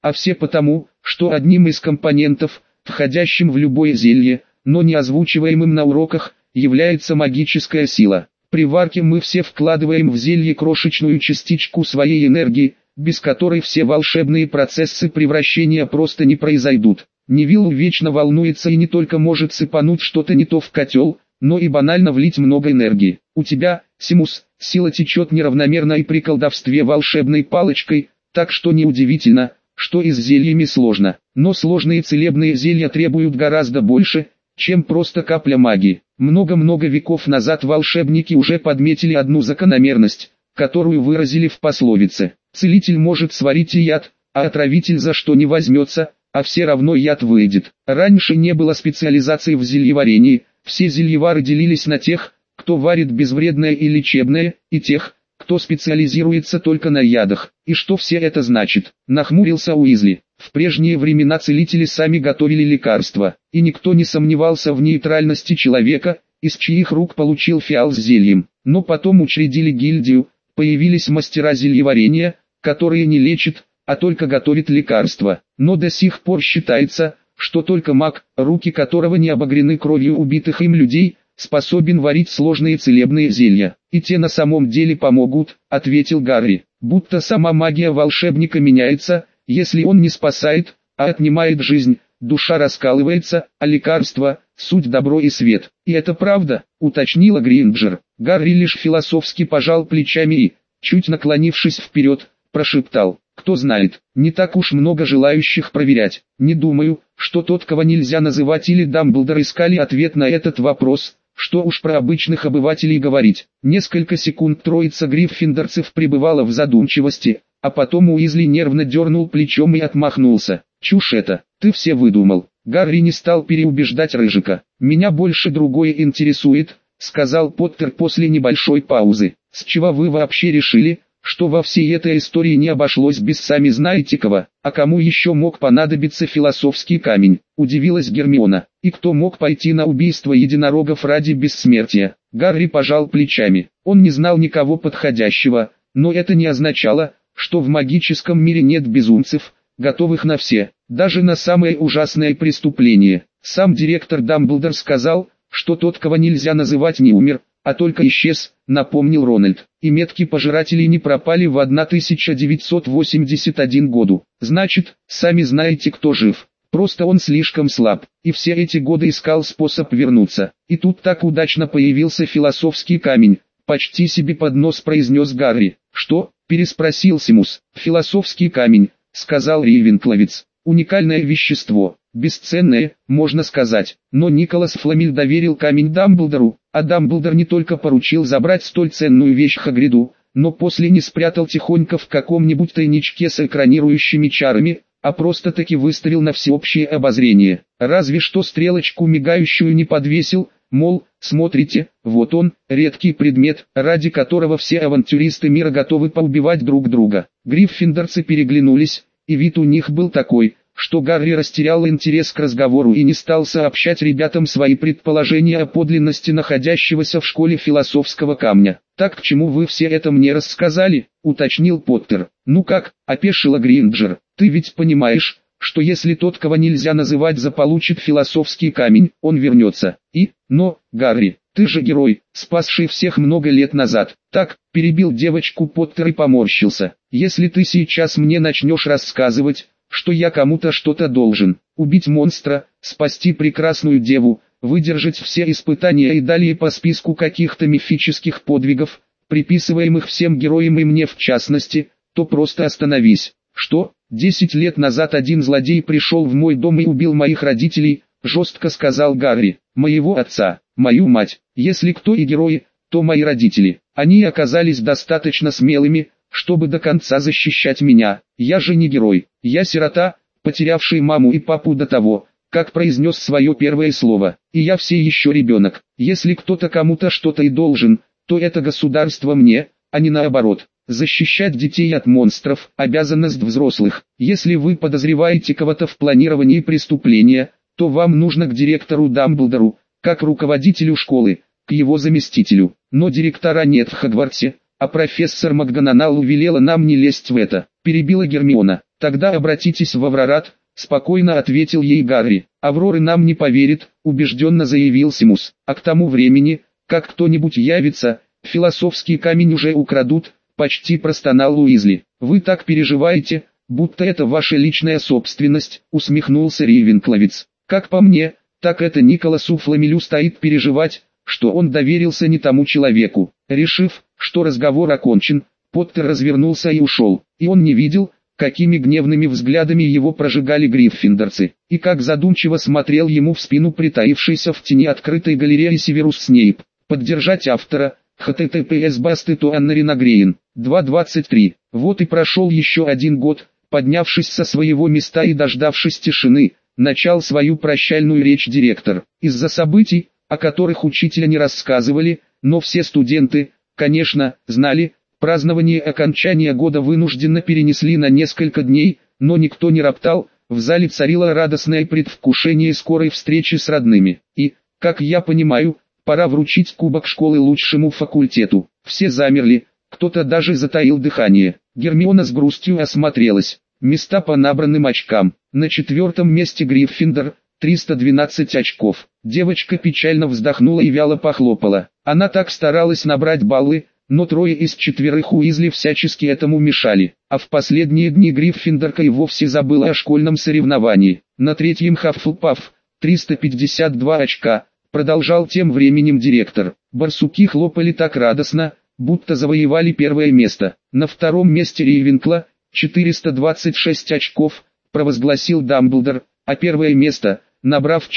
а все потому, что одним из компонентов, входящим в любое зелье, но не озвучиваемым на уроках, является магическая сила. При варке мы все вкладываем в зелье крошечную частичку своей энергии, без которой все волшебные процессы превращения просто не произойдут. Невилл вечно волнуется и не только может сыпануть что-то не то в котел, но и банально влить много энергии. У тебя, Симус, сила течет неравномерно и при колдовстве волшебной палочкой, так что неудивительно, что и с зельями сложно. Но сложные целебные зелья требуют гораздо больше, чем просто капля магии. Много-много веков назад волшебники уже подметили одну закономерность, которую выразили в пословице: целитель может сварить и яд, а отравитель за что не возьмется, а все равно яд выйдет. Раньше не было специализации в зельеварении, все зельевары делились на тех, кто варит безвредное и лечебное, и тех, кто специализируется только на ядах. И что все это значит? Нахмурился Уизли. В прежние времена целители сами готовили лекарства, и никто не сомневался в нейтральности человека, из чьих рук получил фиал с зельем. Но потом учредили гильдию, появились мастера зельеварения, которые не лечат, а только готовят лекарства. Но до сих пор считается, что только маг, руки которого не обогрены кровью убитых им людей, способен варить сложные целебные зелья. И те на самом деле помогут, ответил Гарри. Будто сама магия волшебника меняется, если он не спасает, а отнимает жизнь, душа раскалывается, а лекарство – суть добро и свет. И это правда, уточнила Гринджер. Гарри лишь философски пожал плечами и, чуть наклонившись вперед, прошептал: кто знает, не так уж много желающих проверять. Не думаю, что тот, кого нельзя называть, или Дамблдор искали ответ на этот вопрос. Что уж про обычных обывателей говорить. Несколько секунд троица гриффиндорцев пребывала в задумчивости, а потом Уизли нервно дернул плечом и отмахнулся. Чушь это, ты все выдумал. Гарри не стал переубеждать Рыжика. Меня больше другое интересует, сказал Поттер после небольшой паузы. С чего вы вообще решили, что во всей этой истории не обошлось без сами знаете кого? А кому еще мог понадобиться философский камень? Удивилась Гермиона. И кто мог пойти на убийство единорогов ради бессмертия? Гарри пожал плечами. Он не знал никого подходящего, но это не означало, что в магическом мире нет безумцев, готовых на все, даже на самое ужасное преступление. Сам директор Дамблдор сказал, что тот, кого нельзя называть, не умер, а только исчез, напомнил Рональд. И метки пожирателей не пропали в 1981 году. Значит, сами знаете, кто жив. Просто он слишком слаб, и все эти годы искал способ вернуться. И тут так удачно появился философский камень, почти себе под нос произнес Гарри. Что? Переспросил Симус. Философский камень, сказал Рейвенкловец. Уникальное вещество, бесценное, можно сказать. Но Николас Фламель доверил камень Дамблдору, а Дамблдор не только поручил забрать столь ценную вещь Хагриду, но после не спрятал тихонько в каком-нибудь тайничке с экранирующими чарами, а просто-таки выставил на всеобщее обозрение. Разве что стрелочку мигающую не подвесил, мол, смотрите, вот он, редкий предмет, ради которого все авантюристы мира готовы поубивать друг друга. Гриффиндорцы переглянулись, и вид у них был такой, что Гарри растерял интерес к разговору и не стал сообщать ребятам свои предположения о подлинности находящегося в школе философского камня. «Так к чему вы все это мне рассказали?» — уточнил Поттер. «Ну как?» — опешила Гринджер. «Ты ведь понимаешь, что если тот, кого нельзя называть, заполучит философский камень, он вернется. Но, Гарри, ты же герой, спасший всех много лет назад». «Так», — перебил девочку Поттер и поморщился. «Если ты сейчас мне начнешь рассказывать, что я кому-то что-то должен, убить монстра, спасти прекрасную деву, выдержать все испытания и далее по списку каких-то мифических подвигов, приписываемых всем героям и мне в частности, то просто остановись». «Что? 10 лет назад один злодей пришел в мой дом и убил моих родителей», жестко сказал Гарри. «Моего отца, мою мать, если кто и герои, то мои родители. Они оказались достаточно смелыми, чтобы до конца защищать меня. Я же не герой, я сирота, потерявший маму и папу до того, как произнес свое первое слово. И я все еще ребенок. Если кто-то кому-то что-то и должен, то это государство мне, а не наоборот. Защищать детей от монстров – обязанность взрослых. Если вы подозреваете кого-то в планировании преступления, то вам нужно к директору Дамблдору, как руководителю школы, к его заместителю. Но директора нет в Хогвартсе, а профессор МакГонагалл велела нам не лезть в это», — перебила Гермиона. «Тогда обратитесь в Аврорад», — спокойно ответил ей Гарри. «Аврора нам не поверит», — убежденно заявил Симус. «А к тому времени, как кто-нибудь явится, философский камень уже украдут», — почти простонал Уизли. «Вы так переживаете, будто это ваша личная собственность», — усмехнулся Рейвенкловец. «Как по мне, так это Николасу Фламелю стоит переживать, что он доверился не тому человеку». Решив, что разговор окончен, Поттер развернулся и ушел, и он не видел, какими гневными взглядами его прожигали гриффиндорцы, и как задумчиво смотрел ему в спину притаившийся в тени открытой галереи Северус Снейп. Поддержать автора https://bastetto.annarinagrein 2.23. Вот и прошел еще один год. Поднявшись со своего места и дождавшись тишины, начал свою прощальную речь директор. Из-за событий, о которых учителя не рассказывали, но все студенты, конечно, знали, празднование окончания года вынужденно перенесли на несколько дней, но никто не роптал, в зале царило радостное предвкушение скорой встречи с родными. И, как я понимаю, пора вручить кубок школы лучшему факультету. Все замерли, кто-то даже затаил дыхание. Гермиона с грустью осмотрелась. Места по набранным очкам. На 4-м месте Гриффиндор, 312 очков. Девочка печально вздохнула и вяло похлопала. Она так старалась набрать баллы, но 3 из 4 Уизли всячески этому мешали. А в последние дни Гриффиндорка и вовсе забыла о школьном соревновании. На 3-м Хаффлпаф, 352 очка, продолжал тем временем директор. Барсуки хлопали так радостно, будто завоевали 1-е место. На 2-м месте Рейвенкла, 426 очков, провозгласил Дамблдор, а 1-е место, набрав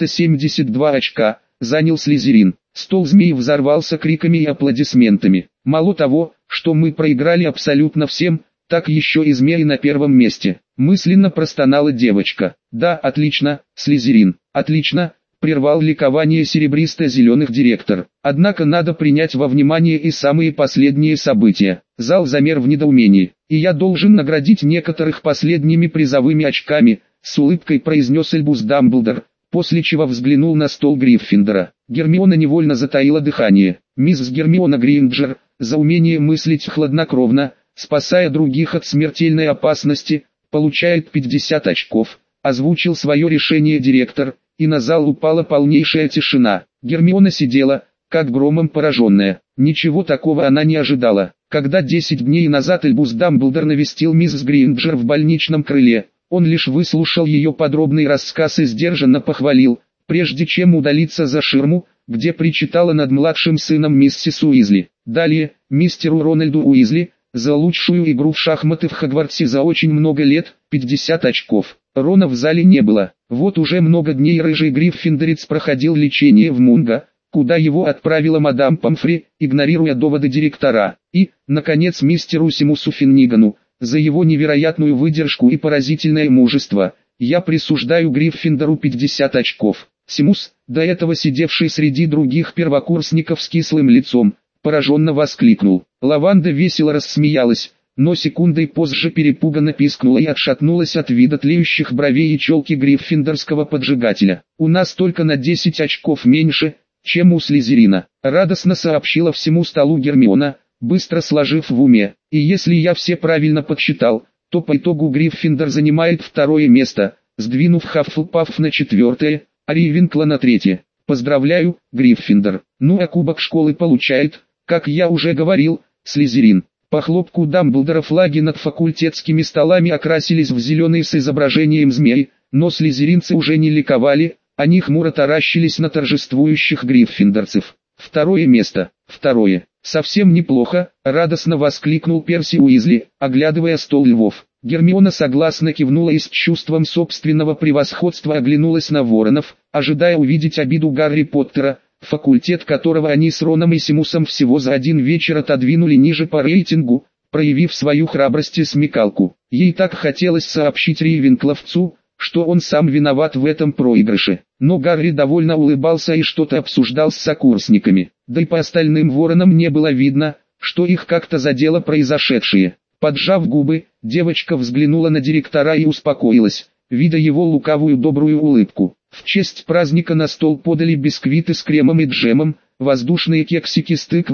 472 очка, занял Слизерин. Стол змей взорвался криками и аплодисментами. Мало того, что мы проиграли абсолютно всем, так еще и змеи на 1-м месте. Мысленно простонала девочка. «Да, отлично, Слизерин, отлично», прервал ликование серебристо-зеленых директор. «Однако надо принять во внимание и самые последние события». Зал замер в недоумении. «И я должен наградить некоторых последними призовыми очками», с улыбкой произнес Альбус Дамблдор, после чего взглянул на стол Гриффиндора. Гермиона невольно затаила дыхание. «Мисс Гермиона Грейнджер, за умение мыслить хладнокровно, спасая других от смертельной опасности, получает 50 очков», озвучил свое решение директор, и на зал упала полнейшая тишина. Гермиона сидела, как громом пораженная. Ничего такого она не ожидала. Когда 10 дней назад Альбус Дамблдор навестил мисс Грейнджер в больничном крыле, он лишь выслушал ее подробный рассказ и сдержанно похвалил, прежде чем удалиться за ширму, где причитала над младшим сыном миссис Уизли. Далее, мистеру Рональду Уизли, за лучшую игру в шахматы в Хогвартсе за очень много лет, 50 очков. Рона в зале не было. Вот уже много дней рыжий гриффиндорец проходил лечение в Мунго, куда его отправила мадам Помфри, игнорируя доводы директора. И, наконец, мистеру Симусу Финнигану, за его невероятную выдержку и поразительное мужество, я присуждаю Гриффиндору 50 очков. Симус, до этого сидевший среди других первокурсников с кислым лицом, пораженно воскликнул. Лаванда весело рассмеялась, но секундой позже перепуганно пискнула и отшатнулась от вида тлеющих бровей и челки гриффиндорского поджигателя. «У нас только на 10 очков меньше, чем у Слизерина», радостно сообщила всему столу Гермиона, быстро сложив в уме. «И если я все правильно подсчитал, то по итогу Гриффиндор занимает 2-е место, сдвинув Хаффлпаф на 4-е, а Рейвенкла на 3-е. Поздравляю, Гриффиндор. Ну а кубок школы получает, как я уже говорил, Слизерин». По хлопку Дамблдора флаги над факультетскими столами окрасились в зеленый с изображением змей, но слизеринцы уже не ликовали, они хмуро таращились на торжествующих гриффиндорцев. 2-е место, 2-е. Совсем неплохо, радостно воскликнул Перси Уизли, оглядывая стол львов. Гермиона согласно кивнула и с чувством собственного превосходства оглянулась на воронов, ожидая увидеть обиду Гарри Поттера, факультет которого они с Роном и Симусом всего за один вечер отодвинули ниже по рейтингу, проявив свою храбрость и смекалку. Ей так хотелось сообщить Рейвенкловцу, что он сам виноват в этом проигрыше. Но Гарри довольно улыбался и что-то обсуждал с сокурсниками. Да и по остальным воронам не было видно, что их как-то задело произошедшее. Поджав губы, девочка взглянула на директора и успокоилась, видя его лукавую добрую улыбку. В честь праздника на стол подали бисквиты с кремом и джемом, воздушные кексики с тыквой,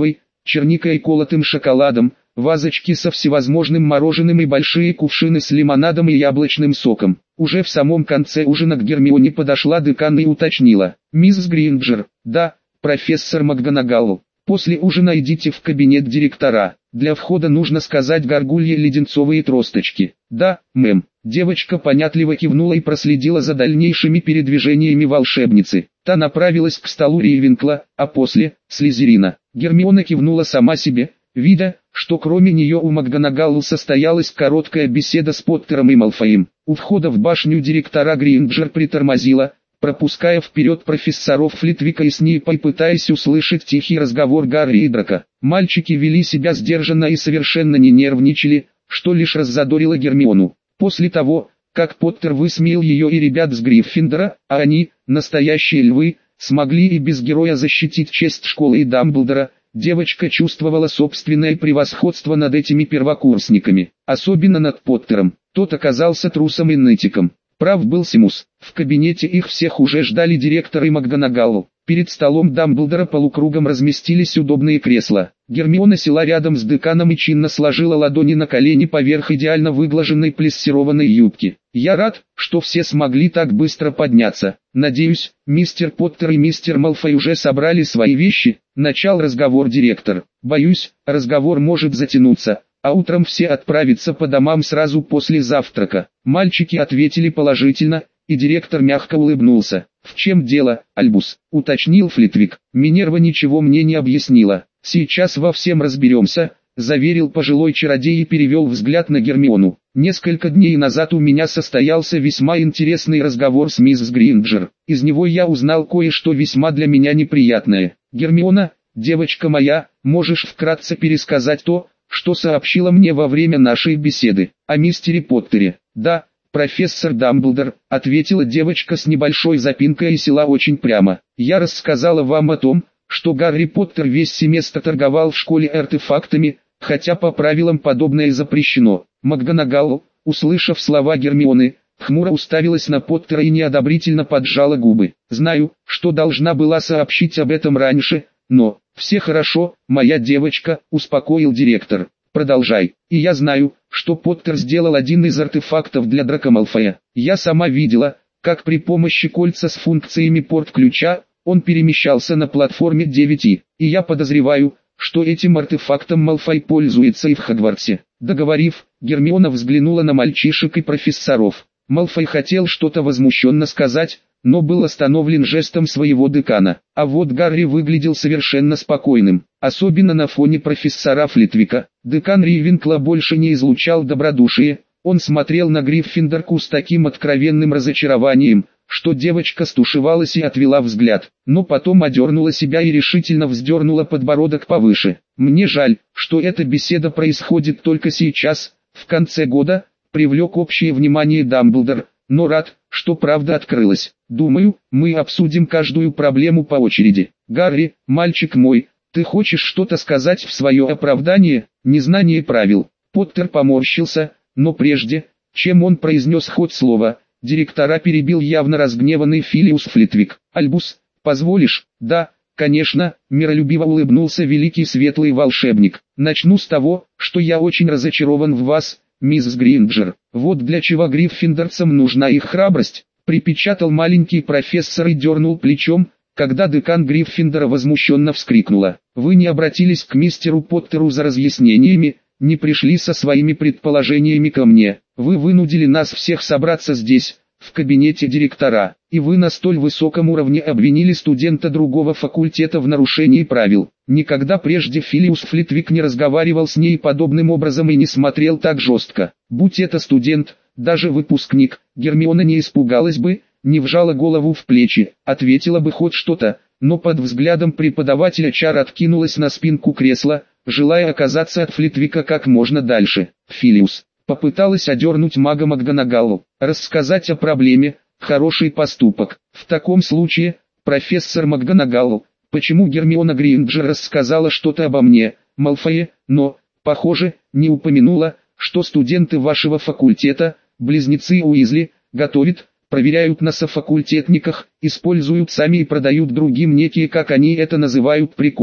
черникой и колотым шоколадом, вазочки со всевозможным мороженым и большие кувшины с лимонадом и яблочным соком. Уже в самом конце ужина к Гермионе подошла декан и уточнила: «Мисс Гринджер». «Да, профессор МакГонагал. После ужина идите в кабинет директора. Для входа нужно сказать горгулье леденцовые тросточки». «Да, мэм». Девочка понятливо кивнула и проследила за дальнейшими передвижениями волшебницы. Та направилась к столу Рейвенкла, а после – Слизерина. Гермиона кивнула сама себе, видя, что кроме нее у МакГонагал состоялась короткая беседа с Поттером и Малфоем. У входа в башню директора Гринджер притормозила, пропуская вперед профессоров Флитвика и Снейпа и пытаясь услышать тихий разговор Гарри и Драко. Мальчики вели себя сдержанно и совершенно не нервничали, что лишь раззадорило Гермиону. После того, как Поттер высмеял ее и ребят с Гриффиндора, а они, настоящие львы, смогли и без героя защитить честь школы и Дамблдора, девочка чувствовала собственное превосходство над этими первокурсниками, особенно над Поттером. Тот оказался трусом и нытиком. Прав был Симус. В кабинете их всех уже ждали директор и МакГонагал. Перед столом Дамблдора полукругом разместились удобные кресла. Гермиона села рядом с деканом и чинно сложила ладони на колени поверх идеально выглаженной плессированной юбки. «Я рад, что все смогли так быстро подняться. Надеюсь, мистер Поттер и мистер Малфой уже собрали свои вещи», — начал разговор директор. «Боюсь, разговор может затянуться, а утром все отправятся по домам сразу после завтрака». Мальчики ответили положительно, и директор мягко улыбнулся. «В чем дело, Альбус?» — уточнил Флитвик. «Минерва ничего мне не объяснила. Сейчас во всем разберемся», — заверил пожилой чародей и перевел взгляд на Гермиону. «Несколько дней назад у меня состоялся весьма интересный разговор с мисс Гринджер. Из него я узнал кое-что весьма для меня неприятное. Гермиона, девочка моя, можешь вкратце пересказать то, что сообщила мне во время нашей беседы о мистере Поттере?» «Да, профессор Дамблдор», — ответила девочка с небольшой запинкой и села очень прямо. «Я рассказала вам о том, что Гарри Поттер весь семестр торговал в школе артефактами, хотя по правилам подобное запрещено». МакГонагал, услышав слова Гермионы, хмуро уставилась на Поттера и неодобрительно поджала губы. «Знаю, что должна была сообщить об этом раньше, но...» «Все хорошо, моя девочка», — успокоил директор. «Продолжай. И я знаю, что Поттер сделал один из артефактов для Драко Малфоя. Я сама видела, как при помощи кольца с функциями порт-ключа, он перемещался на платформе 9, и я подозреваю, что этим артефактом Малфой пользуется и в Хогвартсе». Договорив, Гермиона взглянула на мальчишек и профессоров. Малфой хотел что-то возмущенно сказать, но был остановлен жестом своего декана. А вот Гарри выглядел совершенно спокойным, особенно на фоне профессора Флитвика. Декан Рейвенкла больше не излучал добродушие, он смотрел на Гриффиндорку с таким откровенным разочарованием, что девочка стушевалась и отвела взгляд, но потом одернула себя и решительно вздернула подбородок повыше. «Мне жаль, что эта беседа происходит только сейчас, в конце года», — привлек общее внимание Дамблдор, «но рад, что правда открылась. Думаю, мы обсудим каждую проблему по очереди. Гарри, мальчик мой, ты хочешь что-то сказать в свое оправдание?» «Незнание правил». Поттер поморщился, но прежде, чем он произнес хоть слово, директора перебил явно разгневанный Филиус Флитвик. «Альбус, позволишь?» «Да, конечно», — миролюбиво улыбнулся великий светлый волшебник. «Начну с того, что я очень разочарован в вас, мисс Гринджер. Вот для чего гриффиндорцам нужна их храбрость», — припечатал маленький профессор и дернул плечом, когда декан Гриффиндора возмущенно вскрикнула. «Вы не обратились к мистеру Поттеру за разъяснениями, не пришли со своими предположениями ко мне. Вы вынудили нас всех собраться здесь, в кабинете директора, и вы на столь высоком уровне обвинили студента другого факультета в нарушении правил». Никогда прежде Филиус Флитвик не разговаривал с ней подобным образом и не смотрел так жестко. Будь это студент, даже выпускник, Гермиона не испугалась бы, не вжала голову в плечи, ответила бы хоть что-то, но под взглядом преподавателя чар откинулась на спинку кресла, желая оказаться от Флитвика как можно дальше. Филиус попыталась одернуть мага МакГонагалл. «Рассказать о проблеме – хороший поступок. В таком случае, профессор МакГонагалл, почему Гермиона Гринджер рассказала что-то обо мне, Малфое, но, похоже, не упомянула, что студенты вашего факультета, близнецы Уизли, готовят, проверяют на софакультетниках, используют сами и продают другим некие, как они это называют, приколы».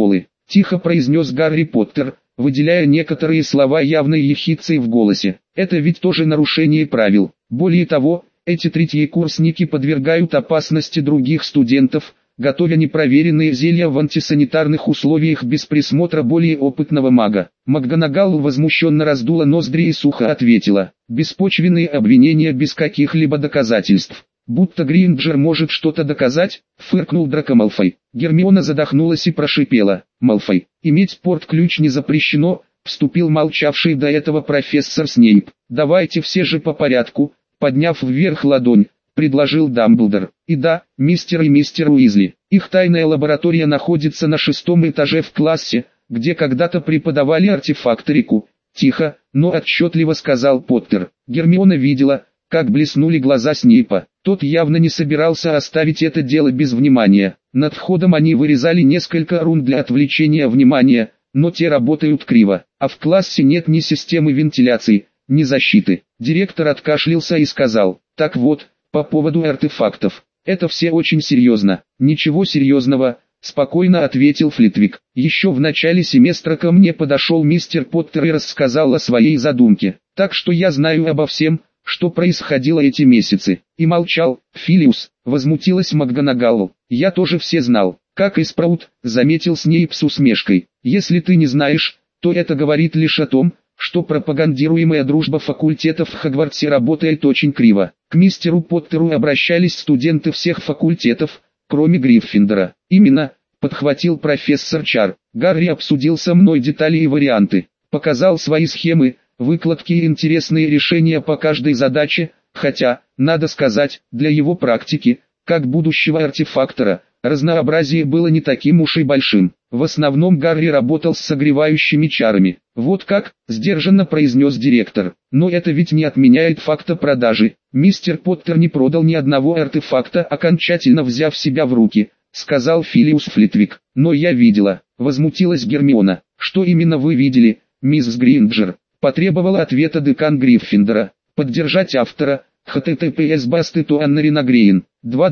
тихо произнес Гарри Поттер, выделяя некоторые слова явной ехидцей в голосе. Это ведь тоже нарушение правил. Более того, эти третьекурсники подвергают опасности других студентов, готовя непроверенные зелья в антисанитарных условиях без присмотра более опытного мага. МакГонагал возмущенно раздула ноздри и сухо ответила: беспочвенные обвинения без каких-либо доказательств. Будто Гринджер может что-то доказать, фыркнул Драко Малфой. Гермиона задохнулась и прошипела: Малфой, иметь порт-ключ не запрещено, вступил молчавший до этого профессор Снейп. Давайте все же по порядку, подняв вверх ладонь, предложил Дамблдор. И да, мистер и мистер Уизли, их тайная лаборатория находится на 6-м этаже в классе, где когда-то преподавали артефакторику. Тихо, но отчетливо сказал Поттер. Гермиона видела, как блеснули глаза Снейпа. Тот явно не собирался оставить это дело без внимания. Над входом они вырезали несколько рун для отвлечения внимания, но те работают криво, а в классе нет ни системы вентиляции, ни защиты. Директор откашлялся и сказал: так вот, по поводу артефактов. Это все очень серьезно. Ничего серьезного, спокойно ответил Флитвик. Еще в начале семестра ко мне подошел мистер Поттер и рассказал о своей задумке. Так что я знаю обо всем, что происходило эти месяцы. И молчал. Филиус, возмутилась МакГонагал. Я тоже все знал. Как и Спраут, заметил Снейп с усмешкой. Если ты не знаешь, то это говорит лишь о том, что пропагандируемая дружба факультетов в Хогвартсе работает очень криво. К мистеру Поттеру обращались студенты всех факультетов, кроме Гриффиндора. Именно, подхватил профессор Чар. Гарри обсудил со мной детали и варианты, показал свои схемы, выкладки и интересные решения по каждой задаче, хотя, надо сказать, для его практики, как будущего артефактора, разнообразие было не таким уж и большим. В основном Гарри работал с согревающими чарами. Вот как, сдержанно произнес директор. Но это ведь не отменяет факта продажи. Мистер Поттер не продал ни одного артефакта, окончательно взяв себя в руки, сказал Филиус Флитвик. Но я видела, возмутилась Гермиона. Что именно вы видели, мисс Гринджер? Потребовала ответа декан Гриффиндора. Поддержать автора. https://bastetouannarinagrein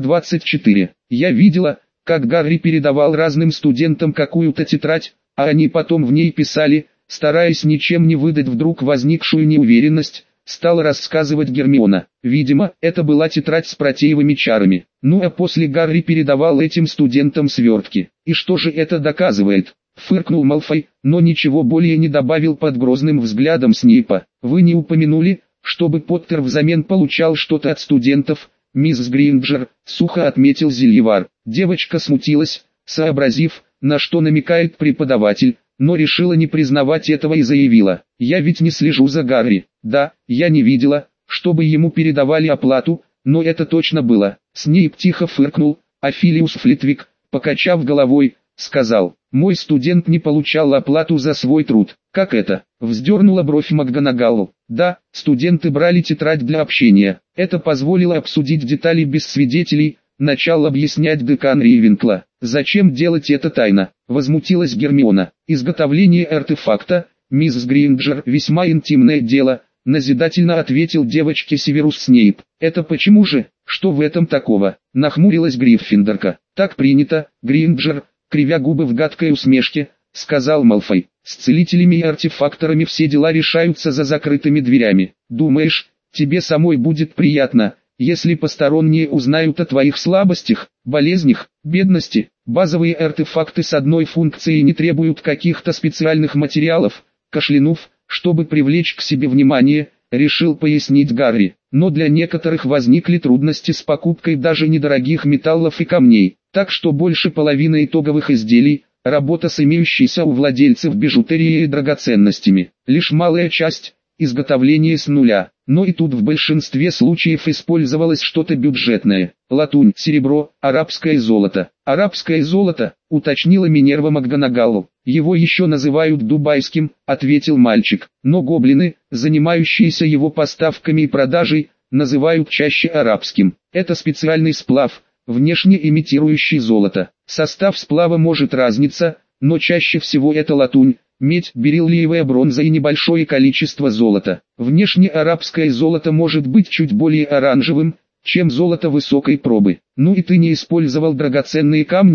2.24. Я видела, как Гарри передавал разным студентам какую-то тетрадь, а они потом в ней писали, стараясь ничем не выдать вдруг возникшую неуверенность, стала рассказывать Гермиона. Видимо, это была тетрадь с протеевыми чарами. Ну а после Гарри передавал этим студентам свертки. И что же это доказывает? Фыркнул Малфой, но ничего более не добавил под грозным взглядом Снейпа. Вы не упомянули, чтобы Поттер взамен получал что-то от студентов, мисс Гринджер, сухо отметил Зельевар. Девочка смутилась, сообразив, на что намекает преподаватель, но решила не признавать этого и заявила: я ведь не слежу за Гарри. Да, я не видела, чтобы ему передавали оплату, но это точно было. Снейп тихо фыркнул, а Филиус Флитвик, покачав головой, сказал: мой студент не получал оплату за свой труд. Как это? Вздернула бровь МакГонагал. Да, студенты брали тетрадь для общения. Это позволило обсудить детали без свидетелей, начал объяснять декан Рейвенкла. Зачем делать это тайно? Возмутилась Гермиона. Изготовление артефакта, мисс Гринджер, весьма интимное дело, назидательно ответил девочке Северус Снейп. Это почему же? Что в этом такого? Нахмурилась Гриффиндорка. Так принято, Гринджер, кривя губы в гадкой усмешке, сказал Малфой. С целителями и артефакторами все дела решаются за закрытыми дверями. Думаешь, тебе самой будет приятно, если посторонние узнают о твоих слабостях, болезнях, бедности? Базовые артефакты с одной функцией не требуют каких-то специальных материалов. Кашлянув, чтобы привлечь к себе внимание, решил пояснить Гарри. Но для некоторых возникли трудности с покупкой даже недорогих металлов и камней. Так что больше половины итоговых изделий – работа с имеющейся у владельцев бижутерией и драгоценностями. Лишь малая часть – изготовление с нуля. Но и тут в большинстве случаев использовалось что-то бюджетное. Латунь, серебро, арабское золото. Арабское золото, уточнила Минерва МакГонагал. Его еще называют дубайским, ответил мальчик. Но гоблины, занимающиеся его поставками и продажей, называют чаще арабским. Это специальный сплав, внешне имитирующий золото. Состав сплава может разниться, но чаще всего это латунь, медь, бериллиевая бронза и небольшое количество золота. Внешне арабское золото может быть чуть более оранжевым, чем золото высокой пробы. Ну и ты не использовал драгоценные камни?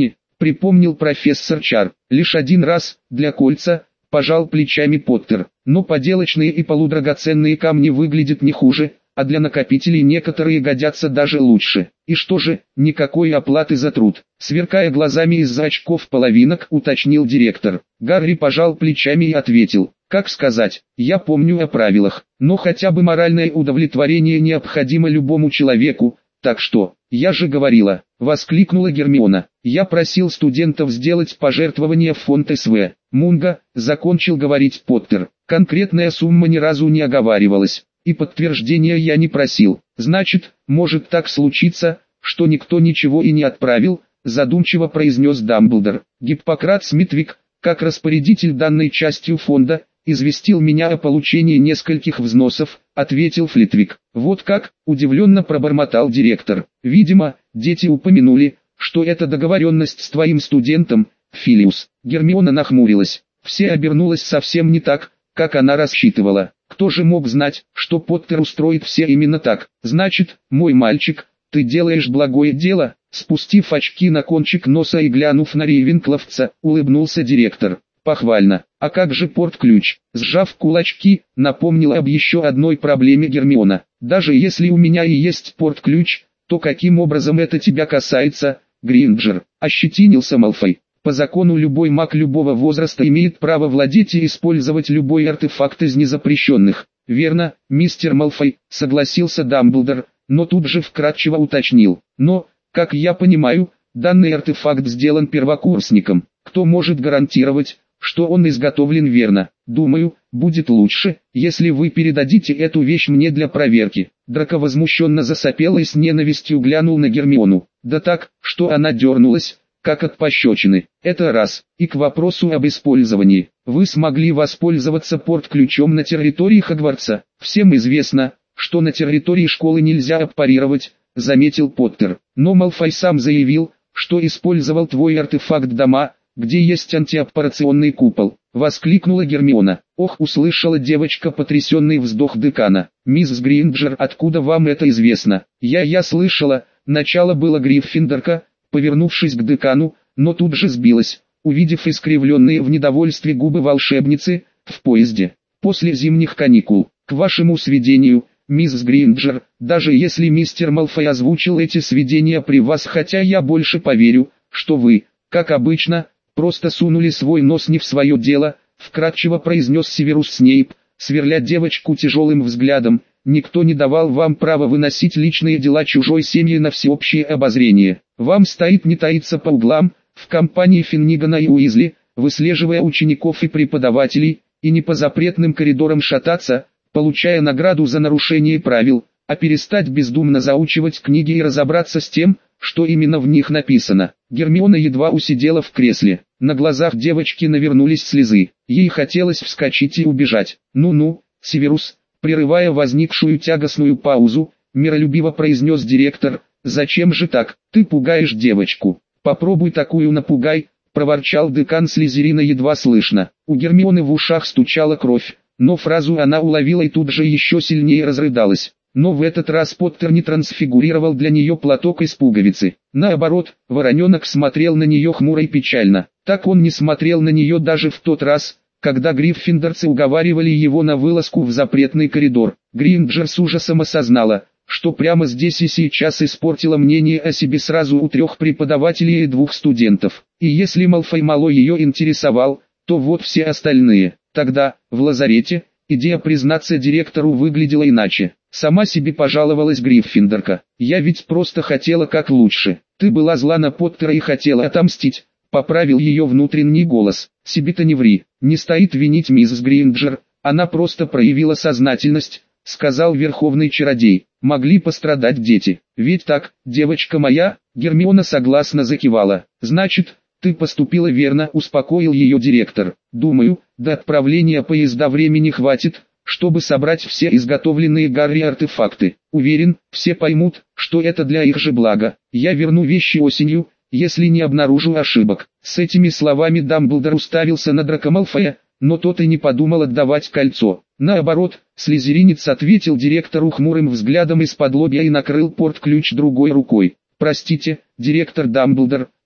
припомнил профессор Чар. Лишь один раз, для кольца, пожал плечами Поттер. Но поделочные и полудрагоценные камни выглядят не хуже, а для накопителей некоторые годятся даже лучше. И что же, никакой оплаты за труд. Сверкая глазами из-за очков половинок, уточнил директор. Гарри пожал плечами и ответил. Как сказать, я помню о правилах, но хотя бы моральное удовлетворение необходимо любому человеку, так что, я же говорила, воскликнула Гермиона. Я просил студентов сделать пожертвование в фонд СВ. Мунга, закончил говорить Поттер. Конкретная сумма ни разу не оговаривалась. И подтверждения я не просил. Значит, может так случиться, что никто ничего и не отправил, задумчиво произнес Дамблдор. Гиппократ Смитвик, как распорядитель данной частью фонда, известил меня о получении нескольких взносов, ответил Флитвик. Вот как, удивленно пробормотал директор. Видимо, дети упомянули, что это договоренность с твоим студентом, Филиус. Гермиона нахмурилась. Все обернулось совсем не так, как она рассчитывала. Кто же мог знать, что Поттер устроит все именно так? Значит, мой мальчик, ты делаешь благое дело? Спустив очки на кончик носа и глянув на Рейвенкловца, улыбнулся директор. Похвально. А как же порт-ключ? Сжав кулачки, напомнила об еще одной проблеме Гермиона. Даже если у меня и есть порт-ключ, то каким образом это тебя касается, Гринджер? Ощетинился Малфой. По закону любой маг любого возраста имеет право владеть и использовать любой артефакт из незапрещенных. Верно, мистер Малфой, согласился Дамблдор, но тут же вкратчиво уточнил. Но, как я понимаю, данный артефакт сделан первокурсником. Кто может гарантировать, что он изготовлен верно? Думаю, будет лучше, если вы передадите эту вещь мне для проверки. Драко возмущенно засопел и с ненавистью глянул на Гермиону. Да так, что она дернулась, как от пощечины. Это раз. И к вопросу об использовании. Вы смогли воспользоваться порт-ключом на территории Хогвартса. Всем известно, что на территории школы нельзя аппарировать, заметил Поттер. Но Малфой сам заявил, что использовал твой артефакт дома, где есть антиаппарационный купол. Воскликнула Гермиона. Ох, услышала девочка потрясенный вздох декана. Мисс Гринджер, откуда вам это известно? Я слышала, начало было Гриффиндорка, повернувшись к декану, но тут же сбилась, увидев искривленные в недовольстве губы волшебницы, в поезде. После зимних каникул, к вашему сведению, мисс Гринджер, даже если мистер Малфой озвучил эти сведения при вас, хотя я больше поверю, что вы, как обычно, просто сунули свой нос не в свое дело, вкратчиво произнес Северус Снейп, сверля девочку тяжелым взглядом. Никто не давал вам права выносить личные дела чужой семьи на всеобщее обозрение. Вам стоит не таиться по углам, в компании Финнигана и Уизли, выслеживая учеников и преподавателей, и не по запретным коридорам шататься, получая награду за нарушение правил, а перестать бездумно заучивать книги и разобраться с тем, что именно в них написано. Гермиона едва усидела в кресле. На глазах девочки навернулись слезы. Ей хотелось вскочить и убежать. «Ну-ну, Северус», прерывая возникшую тягостную паузу, миролюбиво произнес директор, «зачем же так? Ты пугаешь девочку. Попробуй такую напугай», проворчал декан Слизерина едва слышно. У Гермионы в ушах стучала кровь, но фразу она уловила и тут же еще сильнее разрыдалась. Но в этот раз Поттер не трансфигурировал для нее платок из пуговицы. Наоборот, вороненок смотрел на нее хмуро и печально. Так он не смотрел на нее даже в тот раз, когда гриффиндорцы уговаривали его на вылазку в запретный коридор. Гринджер с ужасом осознала, что прямо здесь и сейчас испортила мнение о себе сразу у 3 преподавателей и 2 студентов. И если Малфой мало ее интересовал, то вот все остальные. Тогда, в лазарете, идея признаться директору выглядела иначе. Сама себе пожаловалась Гриффиндорка. «Я ведь просто хотела как лучше. Ты была зла на Поттера и хотела отомстить», — поправил ее внутренний голос. «Себе-то не ври, не стоит винить мисс Гринджер, она просто проявила сознательность», — сказал верховный чародей. «Могли пострадать дети. Ведь так, девочка моя?» Гермиона согласно закивала. «Значит, ты поступила верно», — успокоил ее директор. «Думаю, до отправления поезда времени хватит, чтобы собрать все изготовленные Гарри артефакты. Уверен, все поймут, что это для их же блага. Я верну вещи осенью, если не обнаружу ошибок». С этими словами Дамблдор уставился на Драко Малфоя, но тот и не подумал отдавать кольцо. Наоборот, слизеринец ответил директору хмурым взглядом из-под лобья и накрыл порт-ключ другой рукой. «Простите, директор Дамблдор», —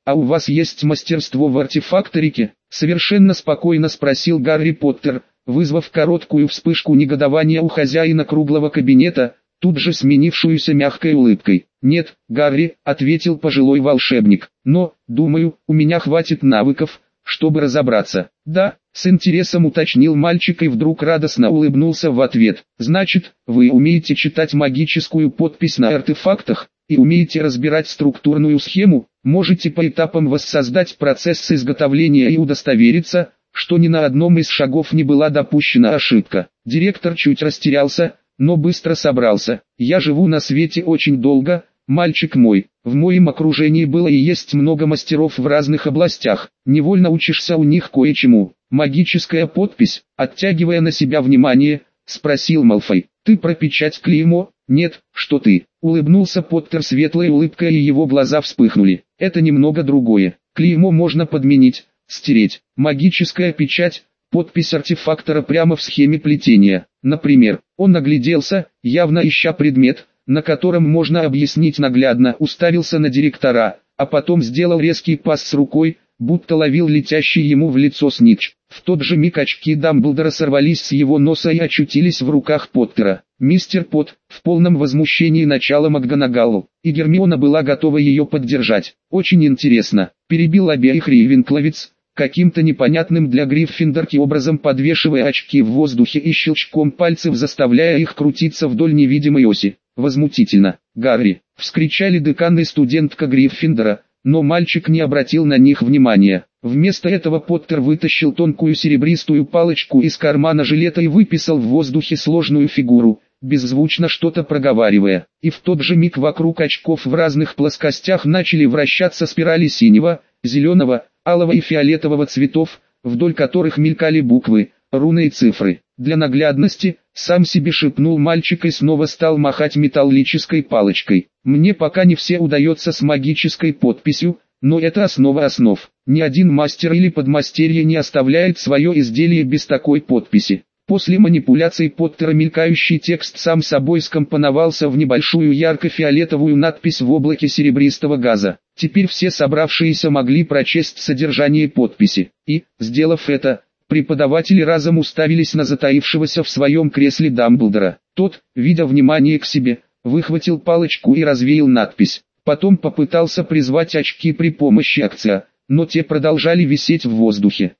«А у вас есть мастерство в артефакторике?» — совершенно спокойно спросил Гарри Поттер, вызвав короткую вспышку негодования у хозяина круглого кабинета, тут же сменившуюся мягкой улыбкой. «Нет, Гарри», — ответил пожилой волшебник, — «но, думаю, у меня хватит навыков, чтобы разобраться». «Да», — с интересом уточнил мальчик и вдруг радостно улыбнулся в ответ. «Значит, вы умеете читать магическую подпись на артефактах, и умеете разбирать структурную схему, можете по этапам воссоздать процесс изготовления и удостовериться, что ни на одном из шагов не была допущена ошибка». Директор чуть растерялся, но быстро собрался. «Я живу на свете очень долго, мальчик мой. В моем окружении было и есть много мастеров в разных областях. Невольно учишься у них кое-чему». «Магическая подпись», оттягивая на себя внимание, спросил Малфой. «Ты про печать клеймо?» «Нет, что ты», улыбнулся Поттер светлой улыбкой, и его глаза вспыхнули. «Это немного другое. Клеймо можно подменить, стереть. Магическая печать — подпись артефактора прямо в схеме плетения. Например, он огляделся, явно ища предмет, на котором можно объяснить наглядно, уставился на директора, а потом сделал резкий пас с рукой, будто ловил летящий ему в лицо снитч. В тот же миг очки Дамблдора сорвались с его носа и очутились в руках Поттера. Мистер Пот, в полном возмущении начала МакГонагалл, и Гермиона была готова ее поддержать. «Очень интересно», — перебил обеих Рейвенкловец, каким-то непонятным для Гриффиндорки образом подвешивая очки в воздухе и щелчком пальцев заставляя их крутиться вдоль невидимой оси. «Возмутительно, Гарри!» — вскричали декан и студентка Гриффиндора, но мальчик не обратил на них внимания. Вместо этого Поттер вытащил тонкую серебристую палочку из кармана жилета и выписал в воздухе сложную фигуру, беззвучно что-то проговаривая. И в тот же миг вокруг очков в разных плоскостях начали вращаться спирали синего, зеленого, алого и фиолетового цветов, вдоль которых мелькали буквы, руны и цифры. Для наглядности, сам себе шепнул мальчик и снова стал махать металлической палочкой. «Мне пока не все удается с магической подписью, но это основа основ. Ни один мастер или подмастерье не оставляет свое изделие без такой подписи». После манипуляций Поттера мелькающий текст сам собой скомпоновался в небольшую ярко-фиолетовую надпись в облаке серебристого газа. Теперь все собравшиеся могли прочесть содержание подписи. И, сделав это, преподаватели разом уставились на затаившегося в своем кресле Дамблдора. Тот, видя внимание к себе, выхватил палочку и развеял надпись. Потом попытался призвать очки при помощи акция, но те продолжали висеть в воздухе.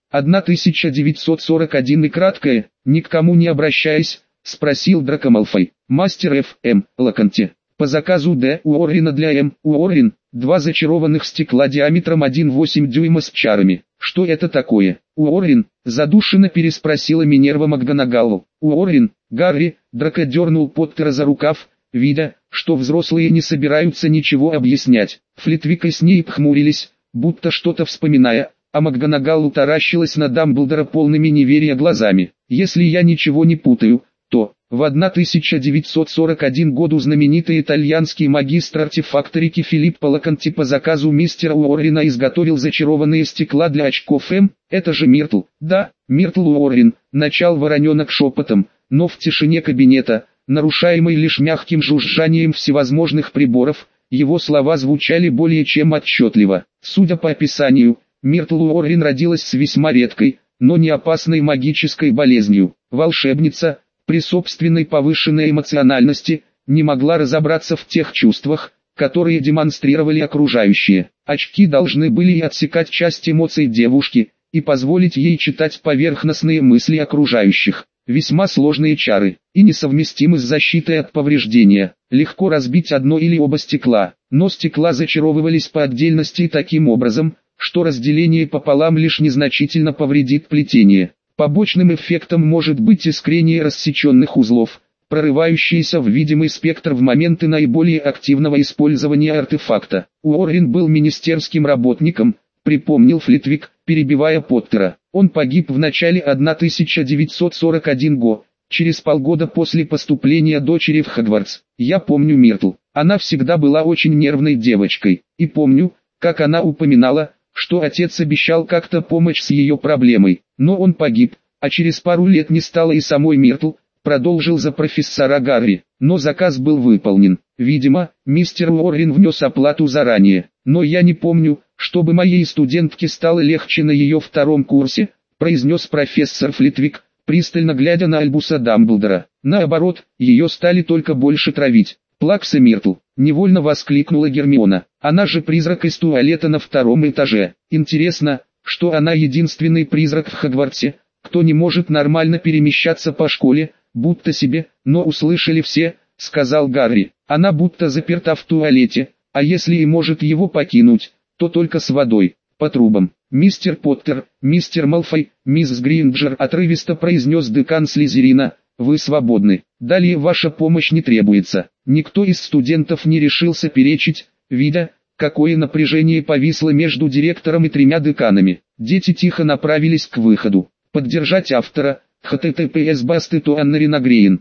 1941 и краткое, ни к кому не обращаясь, спросил Драко Малфой. «Мастер Ф.М. Локонте. По заказу Д. Уоррена для М. Уоррен, 2 зачарованных стекла диаметром 1,8 дюйма с чарами». «Что это такое?» «Уоррен», задушенно переспросила Минерва МакГонагалл. «Уоррен, Гарри», Драко дернул Поттера за рукав, видя, что взрослые не собираются ничего объяснять. Флитвик и Снейп хмурились, будто что-то вспоминая, а МакГонагалл таращилась на Дамблдора полными неверия глазами. «Если я ничего не путаю, то, в 1941 году знаменитый итальянский магистр артефакторики Филиппо Локонти по заказу мистера Уоррена изготовил зачарованные стекла для очков М. Это же Миртл». «Да, Миртл Уоррен», начал вороненок шепотом, но в тишине кабинета, нарушаемой лишь мягким жужжанием всевозможных приборов, его слова звучали более чем отчетливо. Судя по описанию, Миртл Уоррен родилась с весьма редкой, но не опасной магической болезнью. Волшебница, при собственной повышенной эмоциональности, не могла разобраться в тех чувствах, которые демонстрировали окружающие. Очки должны были и отсекать часть эмоций девушки, и позволить ей читать поверхностные мысли окружающих. Весьма сложные чары, и несовместимы с защитой от повреждения. Легко разбить одно или оба стекла, но стекла зачаровывались по отдельности таким образом, что разделение пополам лишь незначительно повредит плетение. Побочным эффектом может быть искрение рассеченных узлов, прорывающиеся в видимый спектр в моменты наиболее активного использования артефакта. Уоррен был министерским работником, припомнил Флитвик, перебивая Поттера. Он погиб в начале 1941 года, через полгода после поступления дочери в Хогвартс. Я помню Миртл. Она всегда была очень нервной девочкой. И помню, как она упоминала, что отец обещал как-то помочь с ее проблемой. Но он погиб, а через пару лет не стало и самой Миртл, продолжил за профессора Гарри. Но заказ был выполнен. Видимо, мистер Уоррен внес оплату заранее. но я не помню, чтобы моей студентке стало легче на ее втором курсе, произнес профессор Флитвик, пристально глядя на Альбуса Дамблдора. Наоборот, ее стали только больше травить. «Плакса Миртл!» — невольно воскликнула Гермиона. «Она же призрак из туалета на втором этаже. Интересно, что она единственный призрак в Хогвартсе, кто не может нормально перемещаться по школе, будто себе, но услышали все», — сказал Гарри. «Она будто заперта в туалете, а если и может его покинуть, то только с водой, по трубам». «Мистер Поттер, мистер Малфой, мисс Гринджер», — отрывисто произнес декан Слизерина, — «вы свободны. Далее ваша помощь не требуется». Никто из студентов не решился перечить, видя, какое напряжение повисло между директором и тремя деканами. Дети тихо направились к выходу. Поддержать автора. https Анна Грейн.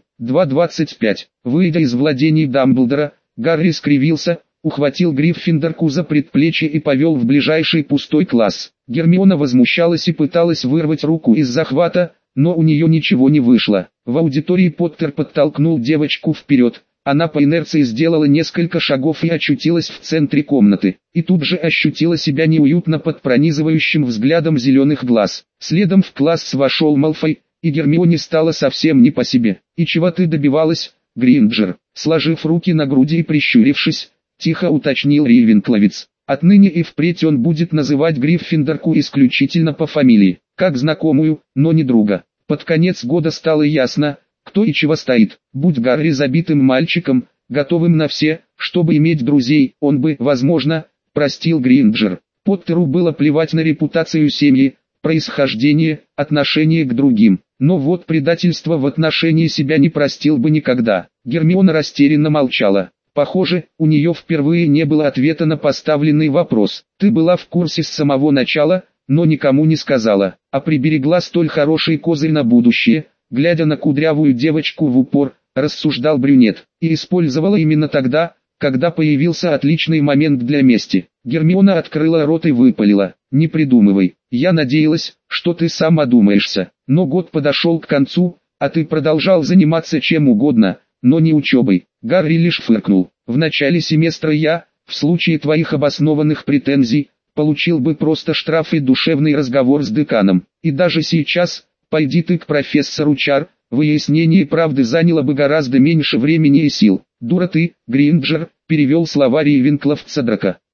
2.25. Выйдя из владений Дамблдора, Гарри скривился, ухватил Гриффиндорку за предплечье и повел в ближайший пустой класс. Гермиона возмущалась и пыталась вырвать руку из захвата, но у нее ничего не вышло. В аудитории Поттер подтолкнул девочку вперед. Она по инерции сделала несколько шагов и очутилась в центре комнаты. И тут же ощутила себя неуютно под пронизывающим взглядом зеленых глаз. Следом в класс вошел Малфой, и Гермионе стало совсем не по себе. «И чего ты добивалась, Гринджер?» Сложив руки на груди и прищурившись, тихо уточнил Рейвенкловец. Отныне и впредь он будет называть Гриффиндорку исключительно по фамилии, как знакомую, но не друга. Под конец года стало ясно, кто и чего стоит. Будь Гарри забитым мальчиком, готовым на все, чтобы иметь друзей, он бы, возможно, простил Гринджер. Поттеру было плевать на репутацию семьи, происхождение, отношение к другим. Но вот предательство в отношении себя не простил бы никогда. Гермиона растерянно молчала. Похоже, у нее впервые не было ответа на поставленный вопрос. «Ты была в курсе с самого начала, но никому не сказала, а приберегла столь хороший козырь на будущее», глядя на кудрявую девочку в упор, рассуждал брюнет, и использовала именно тогда, когда появился отличный момент для мести. Гермиона открыла рот и выпалила: «Не придумывай, я надеялась, что ты сам одумаешься, но год подошел к концу, а ты продолжал заниматься чем угодно, но не учебой». Гарри лишь фыркнул. «В начале семестра я, в случае твоих обоснованных претензий, получил бы просто штраф и душевный разговор с деканом, и даже сейчас, пойди ты к профессору Чар, выяснение правды заняло бы гораздо меньше времени и сил». «Дура ты, Гринджер», — перевел слова Рейвенклов Цедрака.